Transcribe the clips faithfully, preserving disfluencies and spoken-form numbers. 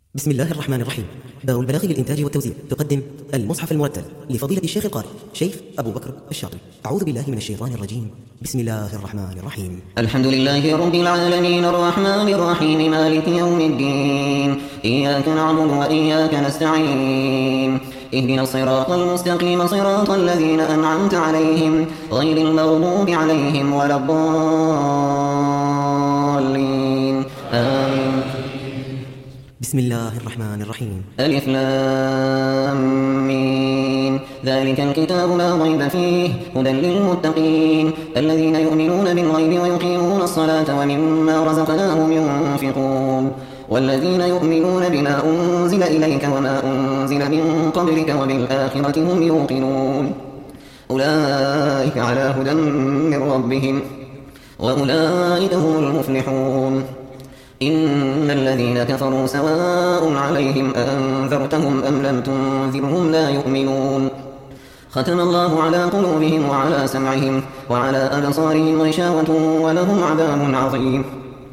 بسم الله الرحمن الرحيم. دار البلاغ للإنتاج والتوزيع تقدم المصحف المرتل لفضيلة الشيخ القارئ شيخ أبو بكر الشاطبي. أعوذ بالله من الشيطان الرجيم. بسم الله الرحمن الرحيم. الحمد لله رب العالمين الرحمن الرحيم مالك يوم الدين. إياك نعبد وإياك نستعين. اهدنا الصراط المستقيم صراط الذين أنعمت عليهم غير المغضوب عليهم ولا الضالين. آمين. بسم الله الرحمن الرحيم. ألف لام ميم. ذلك الكتاب لا ريب فيه هدى للمتقين الذين يؤمنون بالغيب ويقيمون الصلاة ومما رزقناهم ينفقون والذين يؤمنون بما أنزل إليك وما أنزل من قبلك وبالآخرة هم يوقنون أولئك على هدى من ربهم وأولئك هم المفلحون. إن الذين كفروا سواء عليهم أنذرتهم أم لم تنذرهم لا يؤمنون. ختم الله على قلوبهم وعلى سمعهم وعلى أبصارهم غشاوة ولهم عذاب عظيم.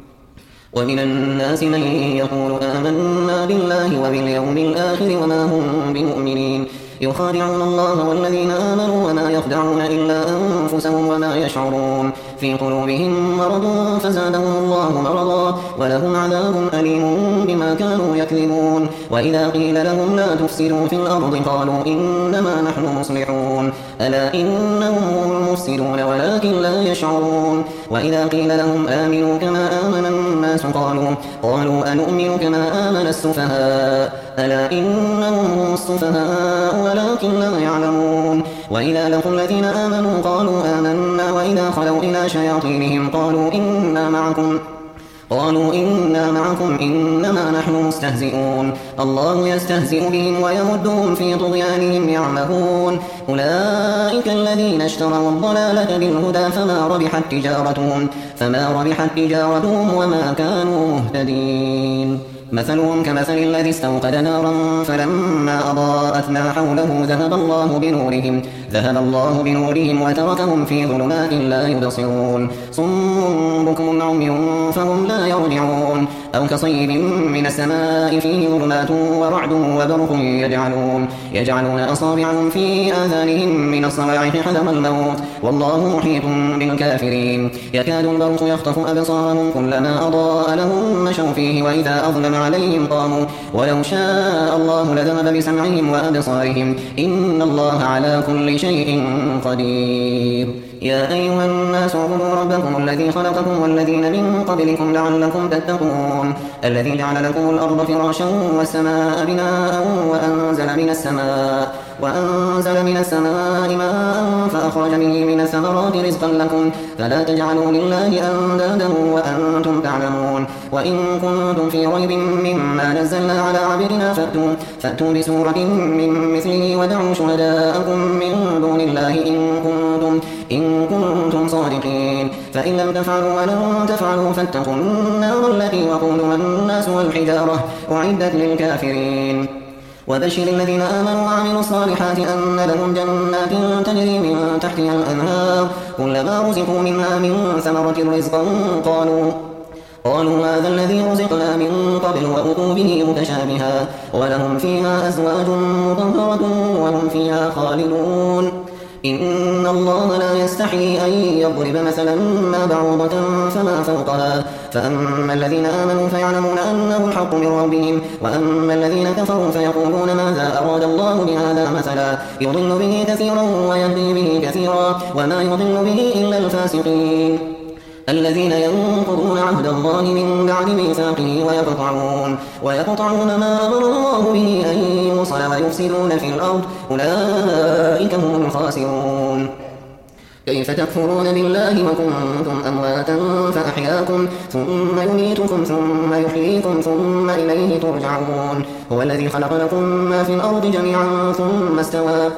ومن الناس من يقول آمنا بالله وباليوم الآخر وما هم بمؤمنين يخادعون الله والذين آمنوا وما يخدعون إلا أنفسهم وما يشعرون. في قلوبهم مرض فزادهم الله مرضا ولهم عذاب أليم بما كانوا يكذبون. وإذا قيل لهم لا تفسدوا في الأرض قالوا إنما نحن مصلحون ألا إنهم هم المفسدون ولكن لا يشعرون. وإذا قيل لهم آمنوا كما آمن الناس قالوا قالوا أنؤمن كما آمن السفهاء ألا إنهم هم السفهاء ولكن لا يعلمون. وإذا لقوا الذين آمنوا قالوا آمنا وإذا خلوا إلى شياطينهم قالوا إنا معكم قالوا إنا معكم إنما نحن مستهزئون الله يستهزئ بهم ويمدهم في طغيانهم يعمهون. أولئك الذين اشتروا الضلالة بالهدى فما ربحت تجارتهم فما ربحت تجارتهم وما كانوا مهتدين. مثلهم كمثل الذي استوقد نارا فلما أضاءت ما حوله ذهب الله بنورهم ذهب الله بنورهم وتركهم في ظلمات لا يبصرون صم بكم عمي فهم لا يرجعون. أو كصيب من السماء فيه ظلمات ورعد وبرق يجعلون يجعلون أصابعهم في آذانهم من الصواعق حذر الموت والله محيط بالكافرين. يكاد البرق يخطف أبصارهم كلما أضاء لهم مشوا فيه وإذا أظلم عليهم قاموا ولو شاء الله لذهب بسمعهم وأبصارهم إن الله على كل شيء قدير. يا أيها الناس اعبدوا ربكم الذي خلقكم والذين من قبلكم لعلكم تتقون الذي جعل لكم الأرض فراشا والسماء بناء وأنزل من السماء وأنزل من السماء ماء فأخرج به من الثمرات رزقا لكم فلا تجعلوا لله أندادا وأنتم تعلمون. وإن كنتم في ريب مما نزلنا على عبدنا فأتوا, فأتوا بسورة من مثله ودعوا شهداءكم من دون الله إن كنتم, إن كنتم صادقين. فإن لم تفعلوا ولن تفعلوا فاتقوا النار التي وقودها الناس والحجارة أعدت للكافرين. وبشر الذين آمنوا وعملوا الصالحات أن لهم جنات تجري من تحتها الأنهار كلما رزقوا منها من ثمرة رزقا قالوا قالوا هذا الذي رزقنا من قبل وأتوا به متشابها ولهم فيها أزواج مطهرة وهم فيها خالدون. إن الله لا يستحيي أن يضرب مثلا ما بعوضة فما فوقها فأما الذين آمنوا فيعلمون أنه الحق من ربهم وأما الذين كفروا فيقولون ماذا أراد الله بهذا مثلا يضل به كثيرا ويهدي به كثيرا وما يضل به إلا الفاسقين الذين ينقضون عهد الله من بعد ميثاقه ويقطعون ويقطعون ما أمر الله به أن يوصل ويفسدون في الأرض أولئك هم الخاسرون. كيف تكفرون بالله وكنتم أمواتا فأحياكم ثم يميتكم ثم يحييكم ثم إليه ترجعون. هو الذي خلق لكم ما في الأرض جميعا ثم استوى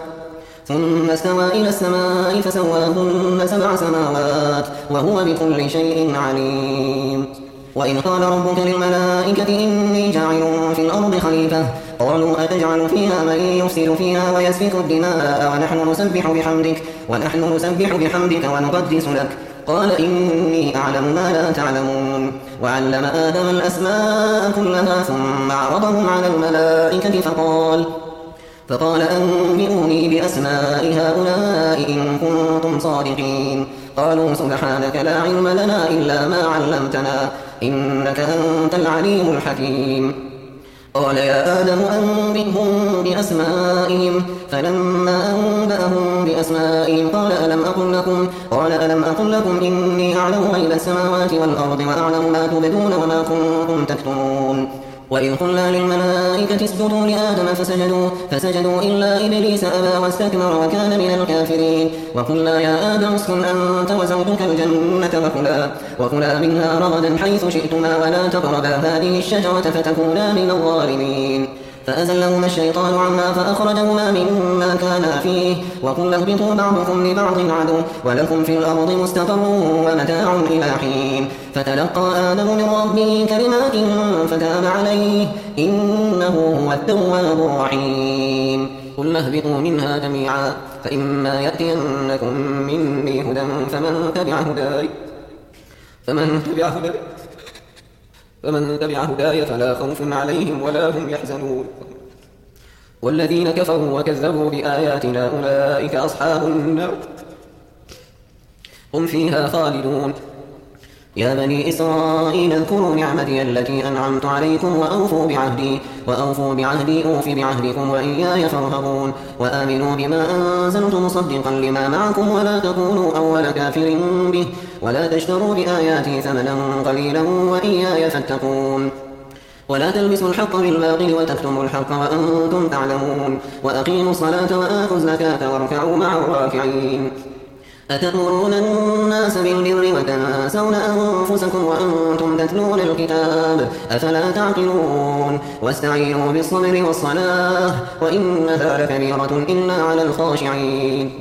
ثم استوى إلى السماء فسواهن سبع سماوات وهو بكل شيء عليم. وإذ قال ربك للملائكة إني جاعل في الأرض خليفة قالوا أتجعل فيها من يفسد فيها ويسفك الدماء ونحن نسبح بحمدك ونحن نسبح بحمدك ونقدس لك قال إني أعلم ما لا تعلمون. وعلم آدم الأسماء كلها ثم عرضهم على الملائكة فقال فقال أنبئوني بأسماء هؤلاء إن كنتم صادقين. قالوا سبحانك لا علم لنا إلا ما علمتنا إنك أنت العليم الحكيم. قال يا آدم أنبئهم بأسمائهم فلما أنبأهم بأسمائهم قال ألم أقل لكم قال ألم أقل لكم إني أعلم غيب السماوات والأرض وأعلم ما تبدون وما كنتم تكتمون. وإذ قلنا للملائكة اسجدوا لآدم فسجدوا, فسجدوا إلا إبليس أبى واستكبر وكان من الكافرين. وقلنا يا آدم اسكن أنت وزوجك الجنة وكلا, وكلا منها رغدا حيث شئتما ولا تقربا هذه الشجرة فتكونا من الظالمين. فأزلهما الشيطان عنها فأخرجهما مما كانا فيه وقلنا اهبطوا بعضكم لبعض عدو ولكم في الأرض مستقر ومتاع إلى حين. فتلقى آدم من ربه كلمات فتاب عليه إنه هو التواب الرحيم. قلنا اهبطوا منها جميعا فإما يأتينكم مني هدى فمن تبع هداي فمن تبع هداي فمن تبع هداي فلا خوف عليهم ولا هم يحزنون. والذين كفروا وكذبوا بآياتنا أولئك أصحاب النار هم فيها خالدون. يا بني إسرائيل اذكروا نعمتي التي أنعمت عليكم وأوفوا بعهدي وأوفوا بعهدي أوف بعهدكم وإياي فارهبون. وآمنوا بما أنزلت مصدقا لما معكم ولا تكونوا أول كافر به ولا تشتروا بآياتي ثمنا قليلا وإياي فاتقون. ولا تلبسوا الحق بالباطل وتكتموا الحق وأنتم تعلمون. وأقيموا الصلاة وآتوا الزكاة واركعوا مع الراكعين. أتأمرون الناس بالبر وتنسون أنفسكم وأنتم تتلون الكتاب أفلا تعقلون. واستعينوا بالصبر والصلاة وإنها لكبيرة إلا على الخاشعين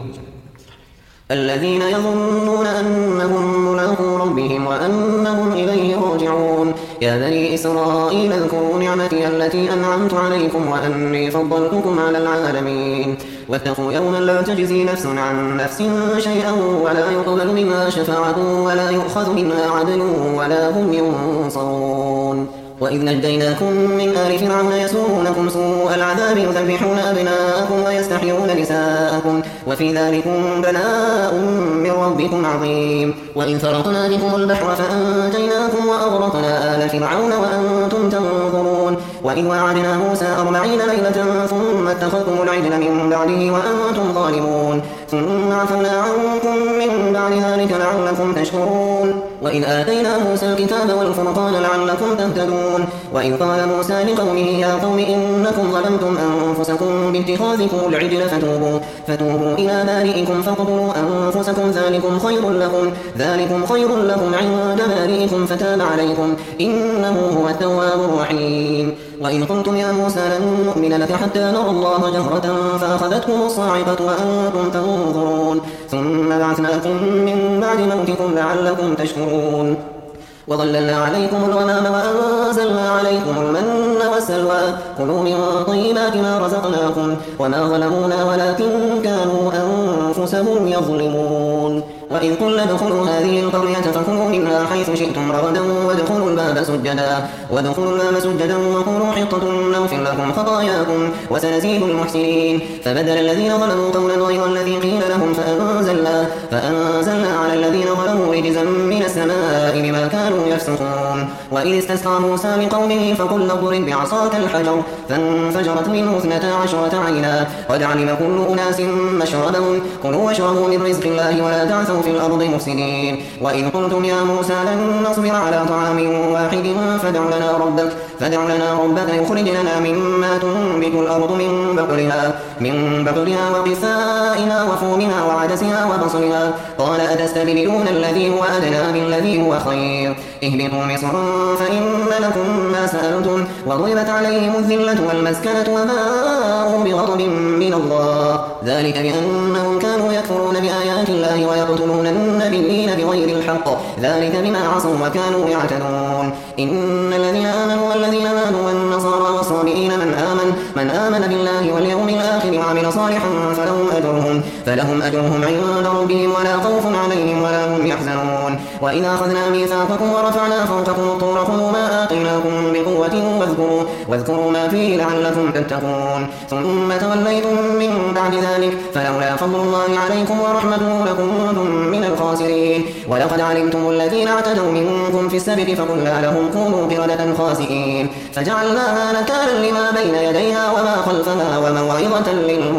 الذين يظنون أنهم ملاقو ربهم وأنهم إليه راجعون. يا بني إسرائيل اذكروا نعمتي التي أنعمت عليكم وأني فضلتكم على العالمين. واتقوا يوما لا تجزي نفس عن نفس شيئا ولا يقبل منها شفاعة ولا يؤخذ منها عدل ولا هم ينصرون. وإذ نجيناكم من آل فرعون يسومونكم سوء العذاب يذبحون أبناءكم ويستحيون نساءكم وفي ذلكم بلاء من ربكم عظيم. وإن فرقنا بكم البحر فأنجيناكم وأغرقنا آل فرعون وأنتم تنظرون. وإذ وعدنا موسى أربعين ليلة ثم اتخذتم العجل من بعده وأنتم ظالمون ثم عفونا عنكم من بعد ذلك لعلكم تشكرون. وإذ آتينا موسى الكتاب والفرقان لعلكم تهتدون. وإذ قال موسى لقومه يا قوم إنكم ظلمتم أنفسكم باتخاذكم العجل فتوبوا, فتوبوا إلى بارئكم فاقتلوا أنفسكم ذلكم خير لكم ذلكم خير لكم عند بارئكم فتاب عليكم إنه هو التواب الرحيم. وإن قلتم يا موسى لن نؤمن لك حتى نرى الله جهرة فأخذتكم الصاعقة وأنتم تنظرون ثم بعثناكم من بعد موتكم لعلكم تشكرون. وظللنا عليكم الغمام وأنزلنا عليكم المن والسلوى كلوا من طيبات ما رزقناكم وما ظلمونا ولكن كانوا أنفسهم يظلمون. وإذ قلنا ادخلوا هذه القرية فكلوا منها حيث شئتم رغدا وادخلوا الباب سجدا وادخلوا الباب سجدا وقولوا حطة نغفر لكم خطاياكم وسنزيد المحسنين. فبدل الذين ظلموا قولا غير الذي قيل لهم فأنزلنا, فأنزلنا على الذين ظلموا رجزا من السماء بما كانوا يفسقون. وإذ استسقى موسى لقومه فقلنا اضرب بعصاك الحجر فانفجرت منه اثنتا عشرة عينا قد علم كل أناس مشربهم كلوا واشربوا من رزق الله ولا تعثوا في الأرض مفسدين. وإذ قلتم يا موسى لن نصبر على طعام واحد فادع لنا ربك فادع لنا ربك يخرج لنا مما تنبت الأرض من بقلها من بقلها وقثائها وفومها وعدسها وبصلها قال أتستبدلون الذي هو أدنى بالذي هو خير اهبطوا مصرا فإن لكم ما سألتم وضربت عليهم الذلة والمسكنة وباءوا بغضب من الله ذلك بأنهم كانوا يكفرون بآيات الله ويقتلون النبيين بغير الحق ذلك بما عصوا وكانوا يعتدون. إن الذين آمنوا والذين آمنوا والنصارى والصابئين من آمن من آمن بالله واليوم الآخر وعمل صالحا فلهم أجرهم فلهم أجرهم عند ربهم ولا خوف عليهم ولا هم يحزنون وإذا أخذنا ميثاقكم ورفعنا فوقكم الطور خذوا ما آتيناكم بقوة واذكروا, واذكروا ما فيه لعلكم تتقون ثم توليتم من بعد ذلك فلولا فضل الله عليكم ورحمته لكنتم من الخاسرين ولقد علمتم الذين اعتدوا منكم في السبت فقلنا لهم كونوا قردة خاسئين فجعلناها نكالا لما بين يديها وما خلفها وموعظة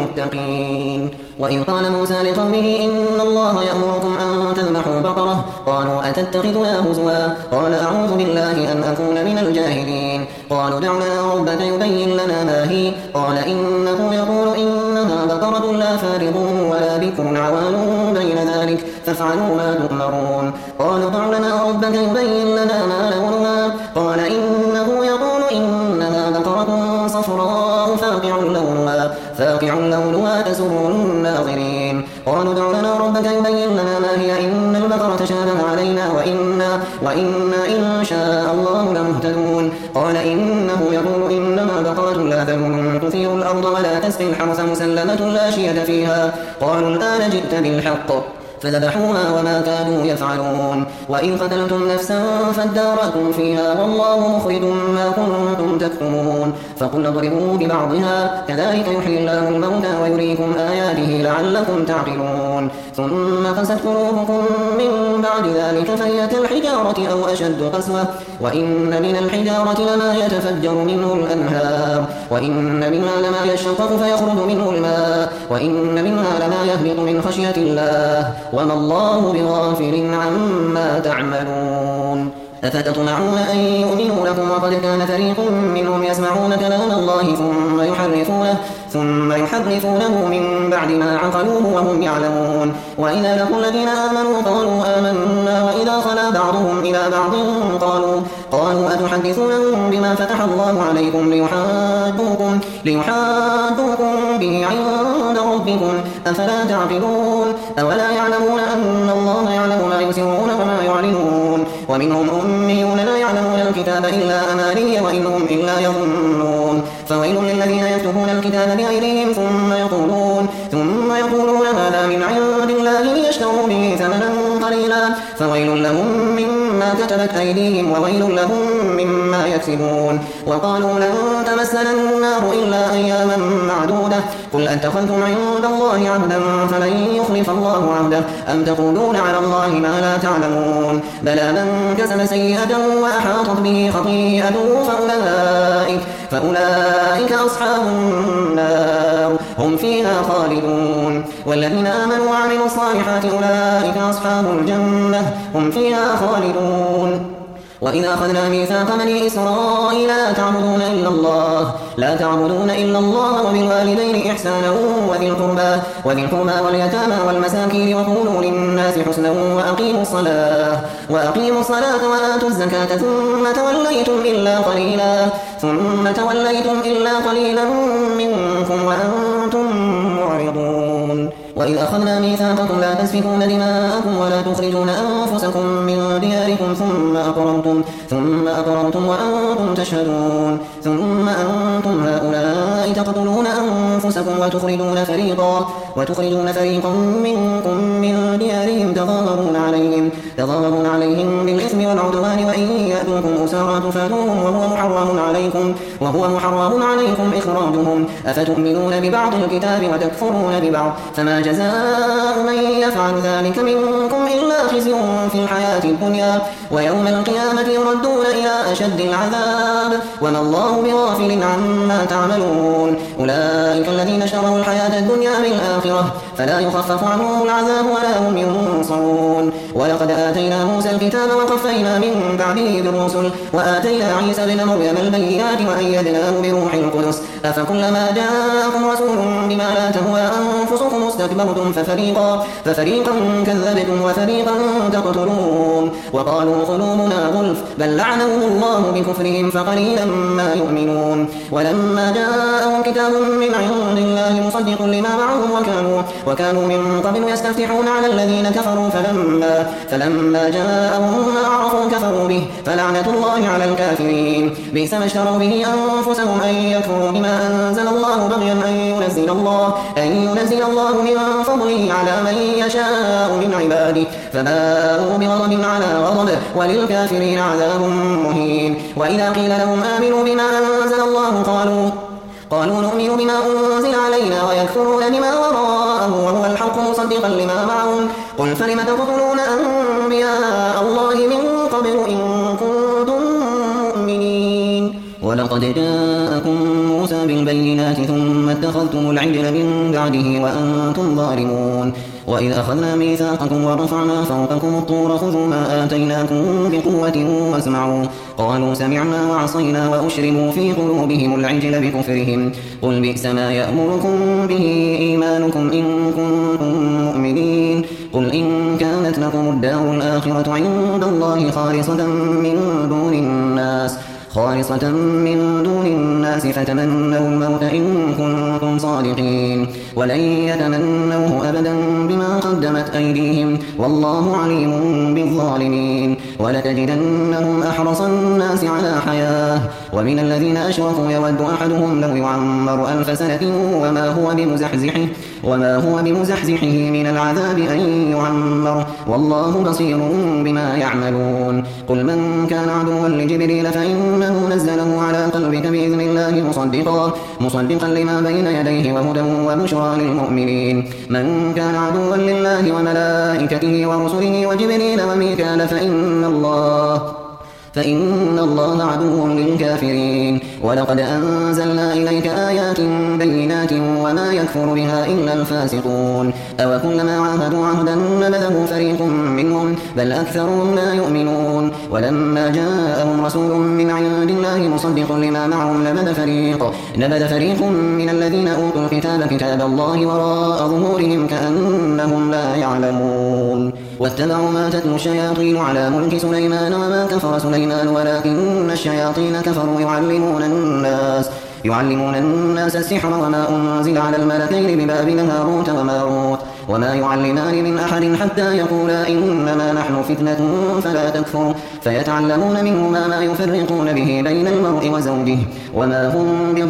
للمتقين وإذ قال موسى لقومه إن الله يأمركم أن تذبحوا بقرة قالوا أتتخذنا هزوا قال أعوذ بالله أن أكون من الجاهلين قالوا دع لنا ربك يبين لنا ما هي قال إنه يقول إنها بقرة لا فارض ولا بكر عوان بين ذلك فافعلوا ما تؤمرون قالوا دع لنا ربك يبين لنا ما لونها قال إنه يقول إنها بقرة صفراء فاقع لونها فاقع لونها تسر الناظرين قالوا دع لنا ربك يبين لنا ما هي إن البقرة تشابه علينا وإنا, وإنا إن شاء الله لمهتدون قال إنه يقول إنما بقرة لا ذر تثير الأرض ولا تسقي الحرث مسلمة لا شية فيها قالوا الآن جئت بالحق فذبحوها وما كانوا يفعلون وإن قتلتم نفسا فادارأتم فيها والله مخرج ما كنتم تكتمون فقل اضربوا ببعضها كذلك يحيي الله الموتى ويريكم آياته لعلكم تعقلون ثم قست قلوبكم من بعد ذلك فهي كالحجارة أو أشد قسوة وإن من الحجارة لما يتفجر منه الأنهار وإن منها لما يشقق فيخرج منه الماء وإن منها لما يهبط من خشية الله وما الله بغافل عما تعملون أفتطمعون أن يؤمنوا لكم وقد كان فريق منهم يسمعون كلام الله ثم يحرفونه ثم يحرفونه من بعد ما عقلوه وهم يعلمون وإذا لقوا الذين آمنوا قالوا آمنا وإذا خلا بعضهم إلى بعض قالوا قالوا أتحدثونهم بما فتح الله عليكم ليحاجوكم ليحاجوكم به عند ربكم أفلا تعقلون أولا يعلمون أن الله يعلم ما يسرون وما يعلنون ومنهم أميون لا يعلمون الكتاب إلا أماني وإن هم إلا يظنون فويل للذين يكتبون الكتاب بأيديهم ثم يقولون ثم يقولون هذا من عند الله ليشتروا به ثمنا قليلا فويل لهم مما كتبت أيديهم وويل لهم مما يكسبون وقالوا لن تمسنا النار إلا أياما معدودة قل أتخذتم عند الله عهدا فلن يخلف الله عهده أم تقولون على الله ما لا تعلمون بلى من كسب سيئة وأحاطت به خطيئته فأولئك, فأولئك أصحاب النار هم فيها خالدون والذين آمنوا وعملوا الصالحات أولئك أصحاب الجنة هم فيها خالدون وإذا أخذنا ميثاق بني إسرائيل لا تعبدون إلا الله لا تعبدون إلا الله وبالوالدين إحسانا وذي القربى وذي القربى واليتامى والمساكين وقولوا للناس حسنا وأقيموا الصلاة وأقيموا الصلاة وآتوا الزكاة ثم توليتم إلا قليلا ثم توليتم إلا قليلا منكم وأنتم معرضون وإذ أخذنا ميثاقكم لا تسفكون دماءكم ولا تخرجون أنفسكم من دياركم ثم أقررتم ثم أقررتم وأنتم تشهدون ثم أنتم هؤلاء تقتلون أنفسكم وتخرجون فريقا وتخرجون فريقا منكم من ديارهم تظاهرون عليهم تظاهرون عليهم بالإثم والعدوان وإن يأتوكم أسارى تفادوهم وهو محرم عليكم وهو محرم عليكم إخراجهم أفتؤمنون ببعض الكتاب وتكفرون ببعض فما جزاء من يفعل ذلك منكم إلا خزي في الحياة الدنيا ويوم القيامة يردون إلى أشد العذاب وما الله بغافل عما تعملون أولئك الذين شروا الحياة الدنيا بالآخرة فلا يخفف عنهم العذاب ولا هم ينصرون ولقد آتينا موسى الكتاب وقفينا من بعده بالرسل وآتينا عيسى بن مريم البينات وأيدناه بروح القدس أفكلما جاءكم رسول بما لا تهوى أنفسكم استكبرتم ففريقا, ففريقا كذبتم وفريقا تقتلون وقالوا قلوبنا غلف بل لعنهم الله بكفرهم فقليلا ما يؤمنون ولما جاءهم كتاب من عند الله مصدق لما معهم وكانوا, وكانوا من قبل يستفتحون على الذين كفروا فلما, فلما جاءهم ما عرفوا كفروا به فلعنة الله على الكافرين بئس ما اشتروا به أنفسهم أن يكفروا بما أنزل الله بغيا أن ينزل الله أن ينزل الله من فضله على من يشاء من عباده فباءوا بغضب على غضب وللكافرين عذاب مهين. وإذا قيل لهم آمنوا بما أنزل الله قالوا قالوا نؤمن بما أنزل علينا ويكفرون بما وراءه وهو الحق مصدقا لما معهم قل فلم تقتلون أنبياء الله من قبل إن كنتم مؤمنين. ولقد جاءكم موسى بالبينات ثم اتخذتم العجل من بعده وأنتم ظالمون. وإذ أخذنا ميثاقكم ورفعنا فوقكم الطور خذوا ما آتيناكم بقوة واسمعوا قالوا سمعنا وعصينا وأشربوا في قلوبهم العجل بكفرهم قل بئس ما يأمركم به إيمانكم إن كنتم مؤمنين. قل إن كانت لكم الدار الآخرة عند الله خالصة من دون الناس خالصة من دون الناس فتمنوا الموت إن كنتم صادقين ولن يتمنوه أبدا بما قدمت أيديهم والله عليم بالظالمين. ولتجدنهم أحرص الناس على حياة ومن الذين أشركوا يود أحدهم لو يعمر ألف سنة وما هو بمزحزحه وما هو بمزحزحه من العذاب أن يعمر والله بصير بما يعملون. قل من كان عدوا لجبريل فإنه نزله على قلبك بإذن الله مصدقا مصدقا لما بين يديه وهدى وبشرى للمؤمنين. من كان عدوا لله وملائكته ورسله وجبريل وميكال فإن الله فإن الله عدو للكافرين. ولقد أنزلنا إليك آيات بينات وما يكفر بها إلا الفاسقون. أو كلما عاهدوا عهدا نبذه فريق منهم بل أكثرهم لا يؤمنون. ولما جاءهم رسول من عند الله مصدق لما معهم نبذ فريق نبذ فريق من الذين أوتوا الكتاب كتاب الله وراء ظهورهم كأنهم لا يعلمون. واتبعوا ما تتلو الشياطين على ملك سليمان وما كفر سليمان ولكن الشياطين كفروا يعلمون الناس يعلمون الناس السحر وما أنزل على الملكين ببابل هاروت وماروت وما يعلمان من أحد حتى يقولا إنما نحن فتنة فلا تكفر فيتعلمون منهما ما يفرقون به بين المرء وزوجه وما هم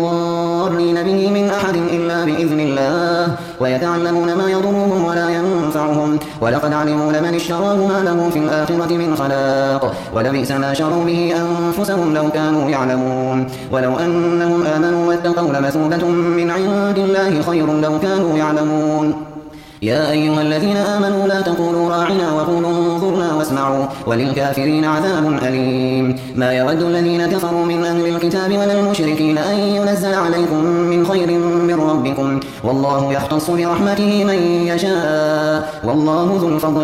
بضارين به من أحد إلا بإذن الله ويتعلمون ما يضرهم ولا ينفعهم ولقد علموا لمن اشتراه ما له في الآخرة من خلاق ولبئس ما شروا به أنفسهم لو كانوا يعلمون. ولو أنهم آمنوا واتقوا لمثوبة من عند الله خير لو كانوا يعلمون. يا أيها الذين آمنوا لا تقولوا راعنا وقولوا انظرنا واسمعوا وللكافرين عذاب أليم. ما يود الذين كفروا من أهل الكتاب ولا المشركين أن ينزل عليكم من خير من ربكم والله يختص برحمته من يشاء والله ذو الفضل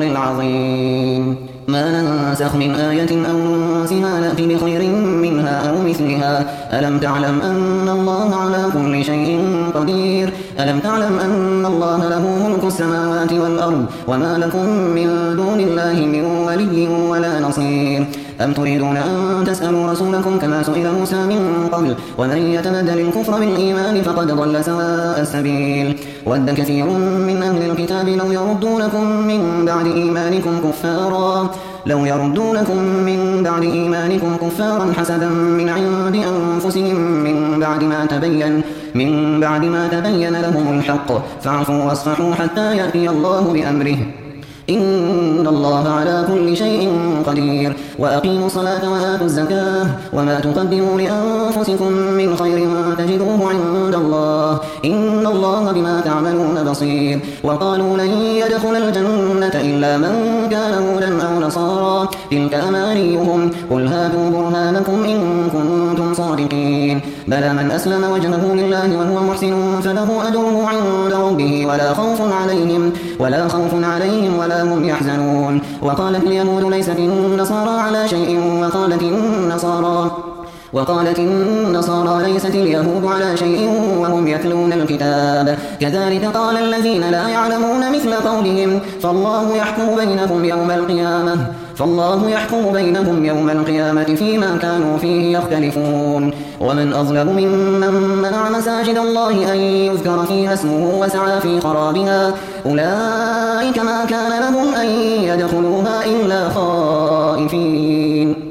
العظيم. ما ننسخ من آية أو ننسها نأتي بخير منها أو مثلها ألم تعلم أن الله على كل شيء قدير ألم تعلم أن الله له ملك السماوات والأرض وما لكم من دون الله من ولي ولا نصير. أم تريدون أن تسألوا رسولكم كما سئل موسى من قبل ومن يتبدل الكفر بالإيمان فقد ضل سواء السبيل. ود كثير من أهل الكتاب لو يردونكم من بعد إيمانكم كفارا لو يردونكم من بعد إيمانكم كفارا حسدا من عند أنفسهم من بعد ما تبين من بعد ما تبين لهم الحق فاعفوا واصفحوا حتى يأتي الله بأمره إن الله على كل شيء قدير. وأقيموا الصلاة وآتوا الزكاة وما تقدموا لأنفسكم من خير تجدوه عند الله إن الله بما تعملون بصير. وقالوا لن يدخل الجنة إلا من كان هودا أو نصارى تلك أمانيهم قل هاتوا برهانكم إن كنتم صادقين. بلى من أسلم وجهه لله وهو محسن فله أجره عند ربه ولا خوف عليهم ولا خوف عليهم ولا هم يحزنون. وقالت اليهود ليست النصارى على شيء وقالت النصارى وقالت النصارى ليست اليهود على شيء وهم يتلون الكتاب كذلك قال الذين لا يعلمون مثل قولهم فالله يحكم بينهم يوم القيامة فالله يحكم بينهم يوم القيامة فيما كانوا فيه يختلفون. ومن أظلم ممن منع مساجد الله أن يذكر فيها اسمه وسعى في خرابها أولئك ما كان لهم أن يدخلوها إلا خائفين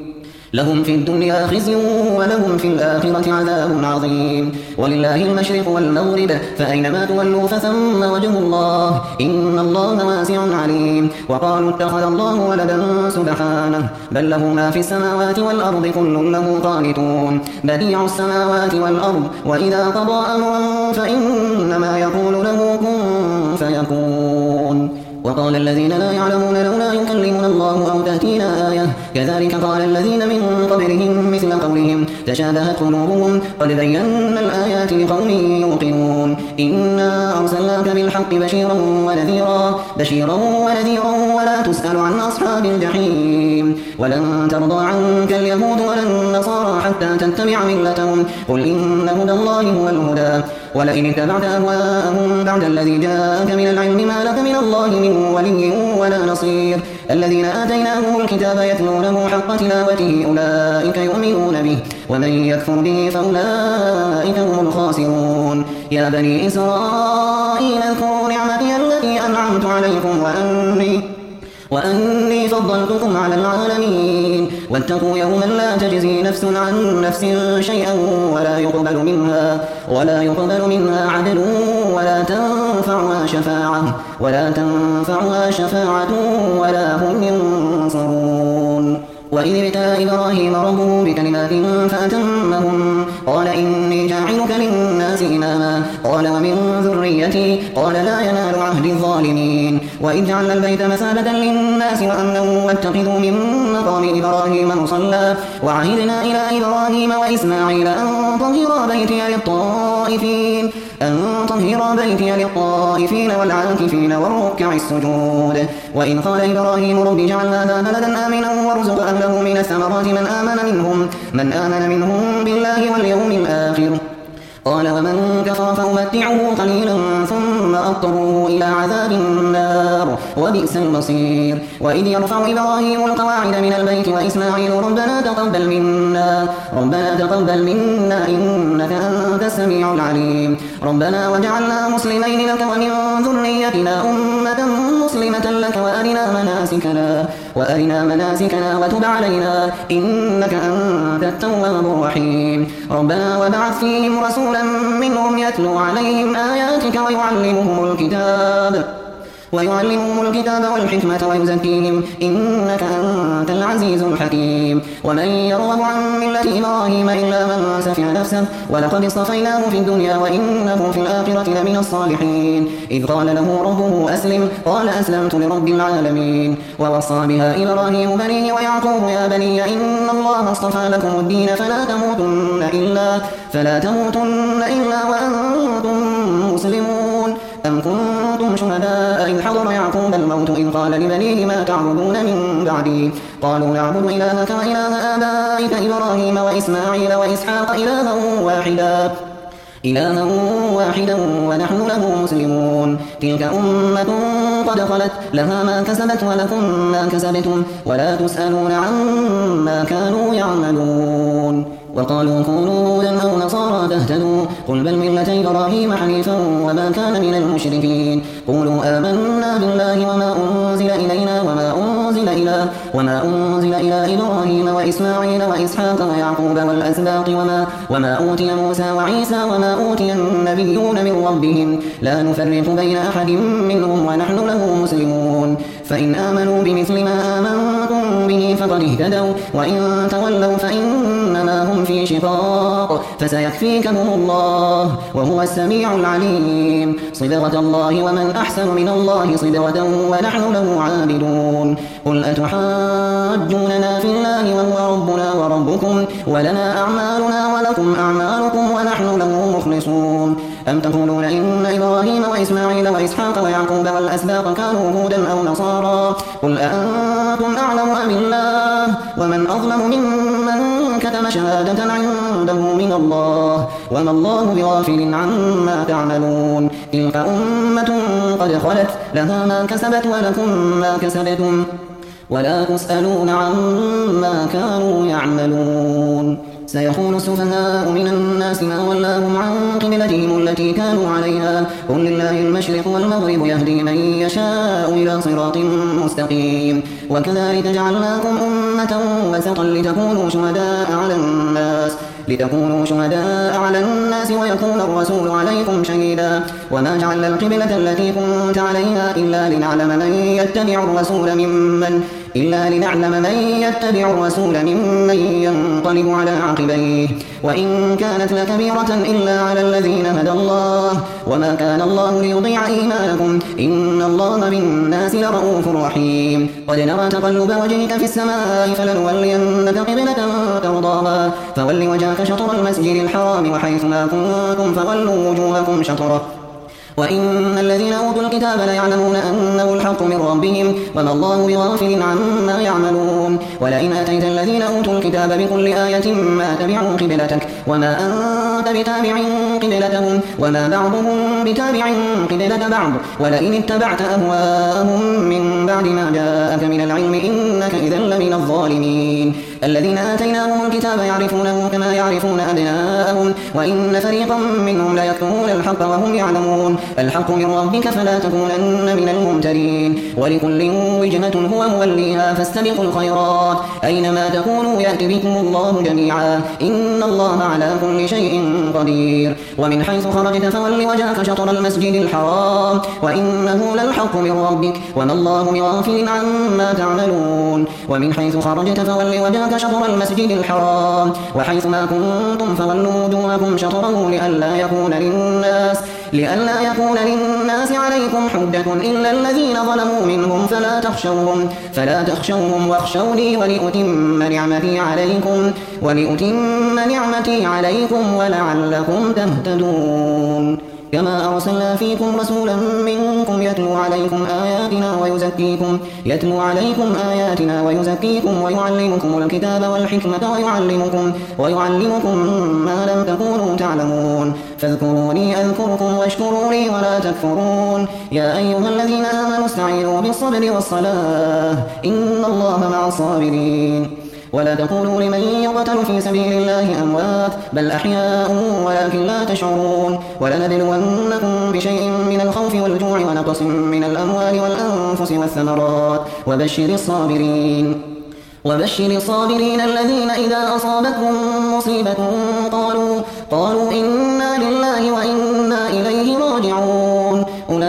لهم في الدنيا خزي ولهم في الآخرة عذاب عظيم. ولله المشرق والمغرب فأينما تولوا فثم وجه الله إن الله واسع عليم. وقالوا اتخذ الله ولدا سبحانه بل له ما في السماوات والأرض كل له قانتون بديع السماوات والأرض وإذا قضى أمرا فإنما يقول له كن فيكون. وقال الذين لا يعلمون لولا يكلمنا الله أو تأتينا آية كذلك قال الذين من قبلهم مثل قولهم تشابهت قلوبهم قد بينا الآيات لقوم يوقنون. إنا أرسلناك بالحق بشيرا ونذيرا بشيرا ونذيرا ولا تسأل عن أصحاب الجحيم. ولن ترضى عنك اليهود ولا النصارى حتى تتبع ملتهم قل إن هدى الله هو الهدى ولئن اتبعت أهواءهم بعد الذي جاءك من العلم ما لك من الله من ولي ولا نصير. الذين آتيناهم الكتاب يتلونه حق تلاوته أولئك يؤمنون به ومن يكفر به فأولئك هم الخاسرون. يا بني إسرائيل اذكروا نعمتي التي أنعمت عليكم وأني وأني فضلتكم على العالمين. واتقوا يوما لا تجزي نفس عن نفس شيئا ولا يقبل منها ولا يقبل منها عدل ولا تنفعها شفاعة ولا تنفعها شفاعة ولا هم ينصرون. وإذ ابتلى إبراهيم ربه بكلمات فأتمهم قال إني جاعلك للناس إماما قال ومن ذريتي قال لا ينال عهد الظالمين. وإذ جعلنا البيت مثابة للناس وأمنا واتخذوا من مقام إبراهيم مصلى وعهدنا إلى إبراهيم وإسماعيل أن طهرا بيتي للطائفين أن طهرا بيتي للطائفين والعاكفين والركع السجود. وإن قال إبراهيم رب اجعل هذا بلدا آمنا وارزق أهله من الثمرات من آمن منهم من آمن منهم بالله واليوم الآخر قال ومن كفر فأمتعه قليلا ثم أضطره إلى عذاب النار وبئس المصير. وإذ يرفع إبراهيم القواعد من البيت وإسماعيل ربنا تقبل منا ربنا تقبل منا إنك أنت السميع العليم. ربنا وجعلنا مسلمين لك ومن ذريتنا أمة مسلمة لك وأرنا مناسكنا وأرنا مناسكنا وتب علينا إنك أنت التواب الرحيم. ربنا وبعث فيهم رسولا منهم يتلو عليهم آياتك ويعلمهم الكتاب ويعلمهم الكتاب والحكمة ويزكيهم إنك أنت العزيز الحكيم. ومن يرغب عن ملة إبراهيم إلا من سفه نفسه ولقد اصطفيناه في الدنيا وإنه في الآخرة لمن الصالحين. إذ قال له ربه أسلم قال أسلمت لرب العالمين. ووصى بها إبراهيم بنيه ويعقوب يا بني إن الله اصطفى لكم الدين فلا تموتن إلا فلا تموتن إلا وأنتم مسلمون. أم كنتم شهداء إذ حضر يعقوب الموت إذ قال لبنيه ما تعبدون من بعدي قالوا نعبد إلهك وإله آبائك إبراهيم وإسماعيل وإسحاق إلها واحدا إلها واحدا ونحن له مسلمون. تلك أمة قد خلت لها ما كسبت ولكم ما كسبتم ولا تسألون عما كانوا يعملون. وقالوا كونوا هودا أو نصارى تهتدوا قل بل ملة إبراهيم حنيفا وما كان من المشركين. قولوا آمنا بالله وما أنزل إلينا وما أنزل إلى وما أنزل إلى إبراهيم وإسماعيل وإسحاق ويعقوب والأسباط وما وما أوتي موسى وعيسى وما أوتي النبيون من ربهم لا نفرق بين أحد منهم ونحن له مسلمون. فإن آمنوا بمثل ما آمنتم به فقد اهتدوا وإن تولوا فإنما هم في شقاق فسيكفيكهم الله وهو السميع العليم. صبغة الله ومن أحسن من الله صبغة ونحن له عابدون. قل أتحاجوننا في الله وهو ربنا وربكم ولنا أعمالنا ولكم أعمالكم ونحن له مخلصون. أم تقولون إن إبراهيم وإسماعيل وإسحاق ويعقوب والأسباط كانوا هودا أو نصارى قل أأنتم أعلم أم الله ومن أظلم ممن كتم شهادة عنده من الله وما الله بغافل عما تعملون. تلك أمة قد خلت لها ما كسبت ولكم ما كسبتم ولا تسألون عما كانوا يعملون. سيقول السفهاء من الناس ما ولاهم عن قبلتهم التي كانوا عليها قل لله المشرق والمغرب يهدي من يشاء إلى صراط مستقيم وكذلك جعلناكم أمة وسطا لتكونوا شهداء على الناس لتكونوا شهداء على الناس ويكون الرسول عليكم شهيدا وما جعلنا القبلة التي كنت عليها إلا لنعلم من يتبع الرسول ممن إلا لنعلم من يتبع الرسول ممن ينقلب على عقبيه وإن كانت لكبيرة إلا على الذين هدى الله وما كان الله ليضيع إيمانكم إن الله بالناس لرؤوف رحيم قد نرى تقلب وجهك في السماء فلنولينك قبلة ترضاها فول وجهك شطر المسجد الحرام وحيث ما كنتم فولوا وجوهكم شطره وإن الذين أوتوا الكتاب ليعلمون أنه الحق من ربهم وما الله بغافل عما يعملون ولئن أتيت الذين أوتوا الكتاب بكل آية ما تبعوا قبلتك وما أنت بتابع قبلتهم وما بعضهم بتابع قبلة بعض ولئن اتبعت أهواءهم من بعد ما جاءك من العلم إنك إذا لمن الظالمين الذين آتيناهم الكتاب يعرفونه كما يعرفون أبناءهم وإن فريقا منهم ليكتمون الحق وهم يعلمون الحق من ربك فلا تكونن من الممترين ولكل وجهة هو موليها فاستبقوا الخيرات أينما تكونوا يأتي بكم الله جميعا إن الله على كل شيء قدير ومن حيث خرجت فول وجهك شطر المسجد الحرام وإنه للحق من ربك وما الله بغافل عما تعملون ومن حيث خرجت فول وجهك شطر المسجد الحرام وحيث ما كنتم فولوا وجوهكم شطره لئلا يكون للناس لئلا يكون للناس عليكم حجة إلا الذين ظلموا منهم فلا تخشوهم فلا تخشوهم واخشوني ولأتم نعمتي عليكم ولأتم نعمتي عليكم ولعلكم تهتدون كما أرسلنا فيكم رسولا منكم يتلو عليكم آياتنا ويزكيكم يتلو عليكم آياتنا ويزكيكم ويعلمكم الكتاب والحكمة ويعلمكم ويعلمكم ما لم تكونوا تعلمون فاذكروني أذكركم واشكروا لي ولا تكفرون يا أيها الذين آمنوا استعينوا بالصبر والصلاة إن الله مع الصابرين ولا تقولوا لمن يقتل في سبيل الله أموات بل أحياء ولكن لا تشعرون ولنبلونكم بشيء من الخوف والجوع ونقص من الأموال والأنفس والثمرات وبشر الصابرين وبشر الصابرين الذين إذا أصابتهم مصيبة قالوا قالوا إنا لله وإنا إليه راجعون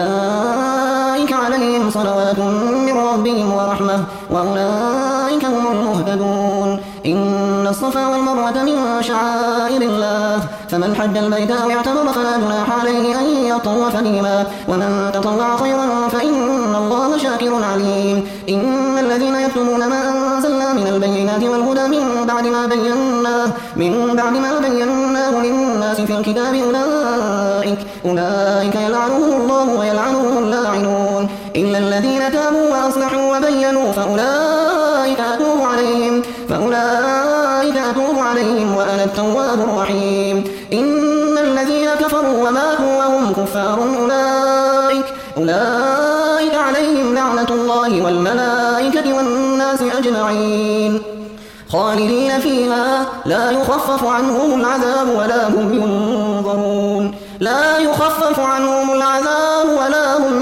أولئك عليهم صلوات من ربهم ورحمة وأولئك هم المهتدون إن الصفا والمروة من شعائر الله فمن حج البيت أو اعتمر فلا جناح عليه أن يطوف بهما ومن تطوع خيرا فإن الله شاكر عليم إن الذين يكتمون ما أنزلنا من البينات والهدى من بعد ما بيناه من بعد ما بيناه للناس في الكتاب أولئك أولئك يلعنهم الله ويلعنهم اللاعنون إلا الذين تابوا وأصلحوا وبينوا فأولئك أتوب عليهم فأولئك أتوب عليهم وأنا التواب الرحيم إن الذين كفروا وماتوا وهم كفار أولئك أولئك عليهم لعنة الله والملائكة والناس أجمعين خالدين فيها لا يخفف عنهم العذاب ولا هم ينظرون لا يخفف عنهم العذاب ولا هم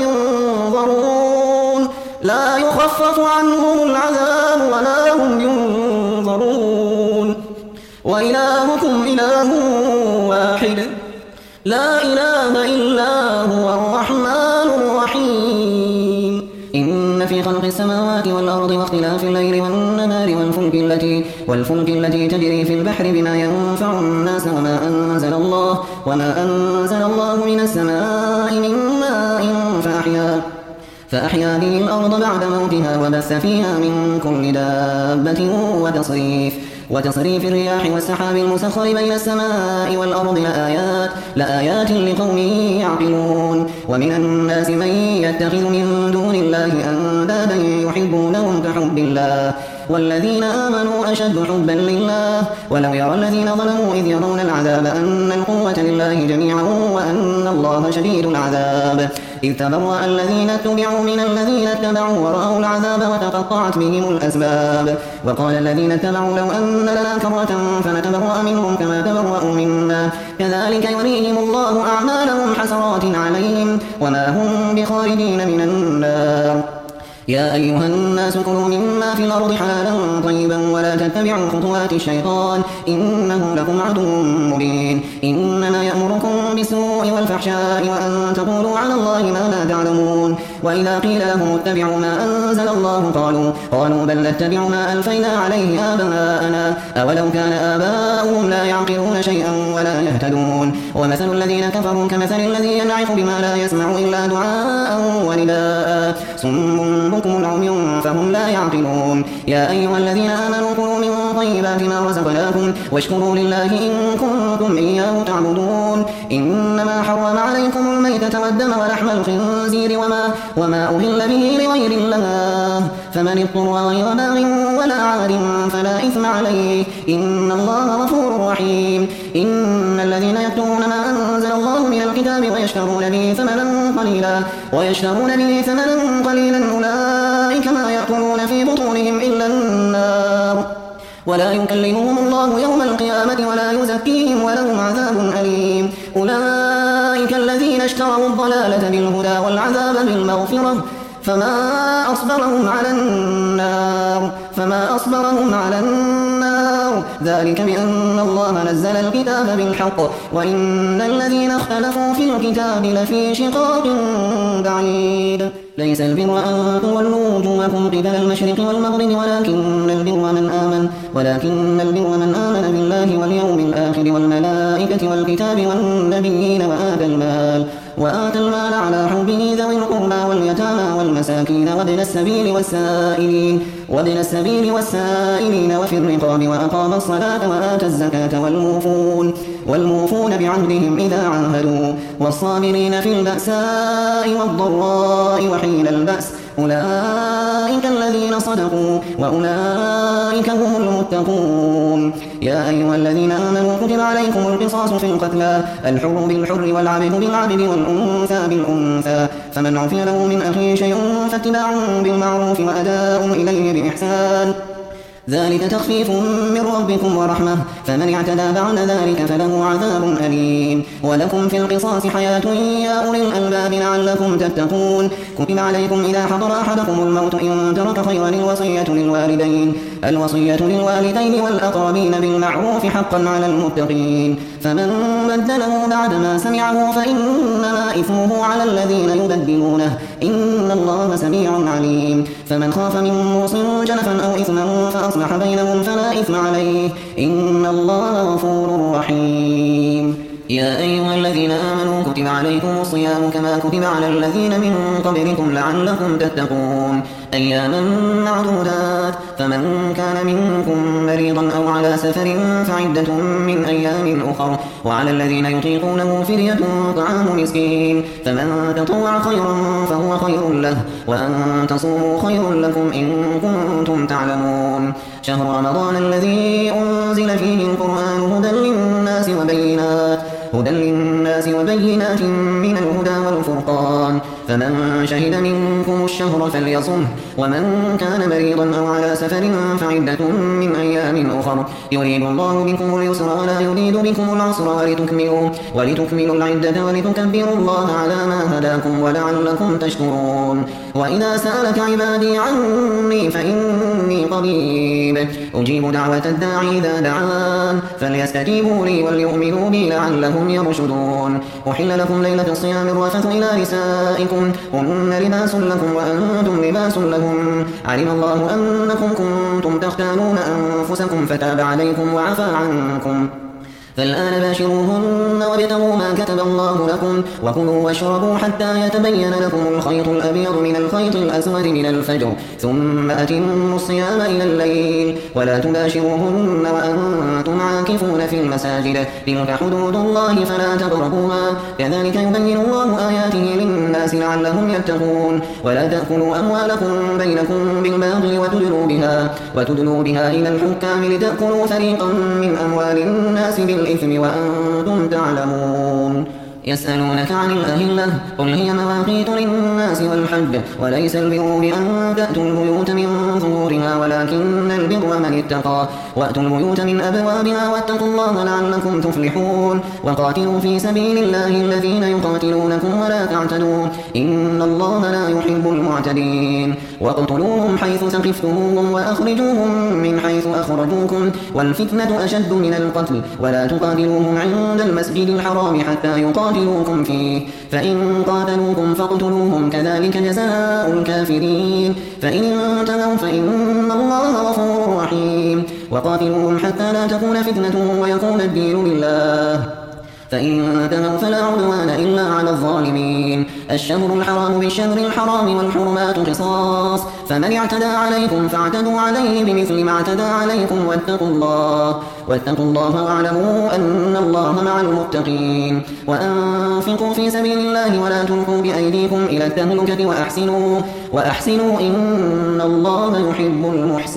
ينظرون لا يخفف عنهم العذاب ولا هم ينظرون وإلهكم إله واحد لا إله إلا هو الرحمن الرحيم إن في خلق السماوات والأرض واختلاف الليل والنهار والفلك التي والفلك التي تجري في البحر بما ينفع الناس وما أنزل الله وما أنزل الله من السماء من ماء فأحيا فأحيا به الأرض بعد موتها وبث فيها من كل دابة وتصريف وتصريف الرياح والسحاب المسخر بين السماء والأرض لآيات لآيات لقوم يعقلون ومن الناس من يتخذ من دون الله أندادا يحبونهم كحب الله والذين آمنوا أشد حبا لله ولو يرى الذين ظلموا إذ يرون العذاب أن القوة لله جميعا وأن الله شديد العذاب إذ تبرأ الذين اتبعوا من الذين اتبعوا ورأوا العذاب وتقطعت بهم الأسباب وقال الذين اتبعوا لو أن لنا كرة فنتبرأ منهم كما تبرأوا منا كذلك يريهم الله أعمالهم حسرات عليهم وما هم بخارجين من النار يا أيها الناس كلوا مما في الأرض حلالا طيبا ولا تتبعوا خطوات الشيطان إنه لكم عدو مبين إنما يأمركم بالسوء والفحشاء وأن تقولوا على الله ما لا تعلمون وإذا قيل لهم اتبعوا ما أنزل الله قالوا قالوا بل نتبع ما ألفينا عليه آباءنا أولو كان آباؤهم لا يعقلون شيئا ولا يهتدون ومثل الذين كفروا كمثل الذي ينعق بما لا يسمع إلا دعاء ونداء صم بكم عمي فهم لا يعقلون يا أيها الذين آمنوا كلوا من طيبات ما رزقناكم واشكروا لله إن كنتم إياه تعبدون إنما حرم عليكم الميتة والدم ولحم الخنزير وما, وما أهل به لغير الله فمن اضطر غير باغ ولا عاد فلا إثم عليه إن الله غفور رحيم إن الذين يكتمون ما أنزل الله من الكتاب ويشترون به ثمنا قليلا ويشترون به ثمنا قليلا أولئك ما يأكلون في بطونهم إلا النار ولا يكلمهم الله يوم القيامة ولا يزكيهم ولهم عذاب أليم أولئك الذين اشتروا الضلالة بالهدى والعذاب بالمغفرة فما أصبرهم على النار فما أصبرهم على النار ذلك بأن الله نزل الكتاب بالحق وإن الذين اختلفوا في الكتاب لفي شقاق بعيد ليس البر أن تولوا وجوهكم قبل المشرق والمغرب ولكن البر من آمن ولكن البر من آمن بالله واليوم الآخر والملائكة والكتاب والنبيين وآتى المال وآتى المال على حبه ذوي القربى واليتامى والمساكين وابن السبيل والسائلين وابن السبيل والسائلين وفي الرقاب وأقام الصلاة وآتى الزكاة والموفون والموفون بعهدهم إذا عاهدوا والصابرين في البأساء والضراء وحين البأس أولئك الذين صدقوا وأولئك هم المتقون يا أيها الذين آمنوا كتب عليكم القصاص في القتلى الحر بالحر والعبد بالعبد والأنثى بالأنثى فمن عفي له من أخيه شيء فاتباع بالمعروف وأداء إليه بإحسان ذلك تخفيف من ربكم ورحمة فمن اعتدى بعد ذلك فله عذاب أليم ولكم في القصاص حياة يا أولي الألباب لعلكم تتقون كتب عليكم إذا حضر أحدكم الموت إن ترك خيرا الوصية للوالدين الوصية للوالدين والأقربين بالمعروف حقا على المتقين فمن بدله بعد ما سمعه فإنما إثمه على الذين يبدلونه إن الله سميع عليم فمن خاف من موص جنفا أو إثما فأصلح بينهم فلا إثم عليه إن الله غفور رحيم يا أيها الذين آمنوا كتب عليكم الصيام كما كتب على الذين من قبلكم لعلكم تتقون أياما معدودات فمن كان منكم مريضا أو على سفر فعدة من أيام أخر وعلى الذين يطيقونه فدية طعام مسكين فمن تطوع خيرا فهو خير له وأن تصوموا خير لكم إن كنتم تعلمون شهر رمضان الذي أنزل فيه القرآن هدى للناس وبينات هدى للناس وبينات من الهدى والفرقان فمن شهد منكم الشهر فليصمه ومن كان مريضا أو على سفر فعدة من أيام أخر يريد الله بكم اليسر ولا يريد بكم العسر ولتكملوا, ولتكملوا العدة ولتكبروا الله على ما هداكم ولعلكم تشكرون وإذا سألك عبادي عني فإني قريب أجيب دعوة الداعي إذا دعان فليستجيبوا لي وليؤمنوا بي لعلهم يرشدون أحل لكم ليلة الصيام الرفث إلى نسائكم هن لباس لكم وأنتم لباس لهم علم الله أنكم كنتم تختانون أنفسكم فتاب عليكم وعفى عنكم فالآن باشروهن وابتغوا ما كتب الله لكم وكلوا واشربوا حتى يتبين لكم الخيط الأبيض من الخيط الأسود من الفجر ثم أتموا الصيام إلى الليل ولا تباشروهن وأنتم عاكفون في المساجد تلك حدود الله فلا تقربوها كذلك يبين الله آياته للناس لعلهم يتقون ولا تأكلوا أموالكم بينكم بالباطل وتدلوا بها, وتدلوا بها إلى الحكام لتأكلوا فريقا من أموال الناس بالإثم وأنتم تعلمون يسألونك عن الأهلة قل هي مواقيت للناس والحج وليس البر بأن تأتوا البيوت من ظهورها ولكن البر من اتقى وأتوا البيوت من أبوابها واتقوا الله لعلكم تفلحون وقاتلوا في سبيل الله الذين يقاتلونكم ولا تعتدوا إن الله لا يحب المعتدين واقتلوهم حيث ثقفتموهم وأخرجوهم من حيث أخرجوكم والفتنة أشد من القتل ولا تقاتلوهم عند المسجد الحرام حتى يقاتلوكم فيه فإن قاتلوكم فاقتلوهم كذلك جزاء الكافرين فإن انتهوا فإن الله غفور رحيم وقاتلوهم حتى لا تكون فتنة ويكون الدين لله فإن انتهوا فلا عدوان إلا على الظالمين الشهر الحرام بالشهر الحرام والحرمات قصاص فمن اعتدى عليكم فاعتدوا عليه بمثل ما اعتدى عليكم واتقوا الله واتقوا الله واعلموا أن الله مع المتقين وأنفقوا في سبيل الله ولا تلقوا بأيديكم إلى التهلكة وأحسنوا وأحسنوا إن الله يحب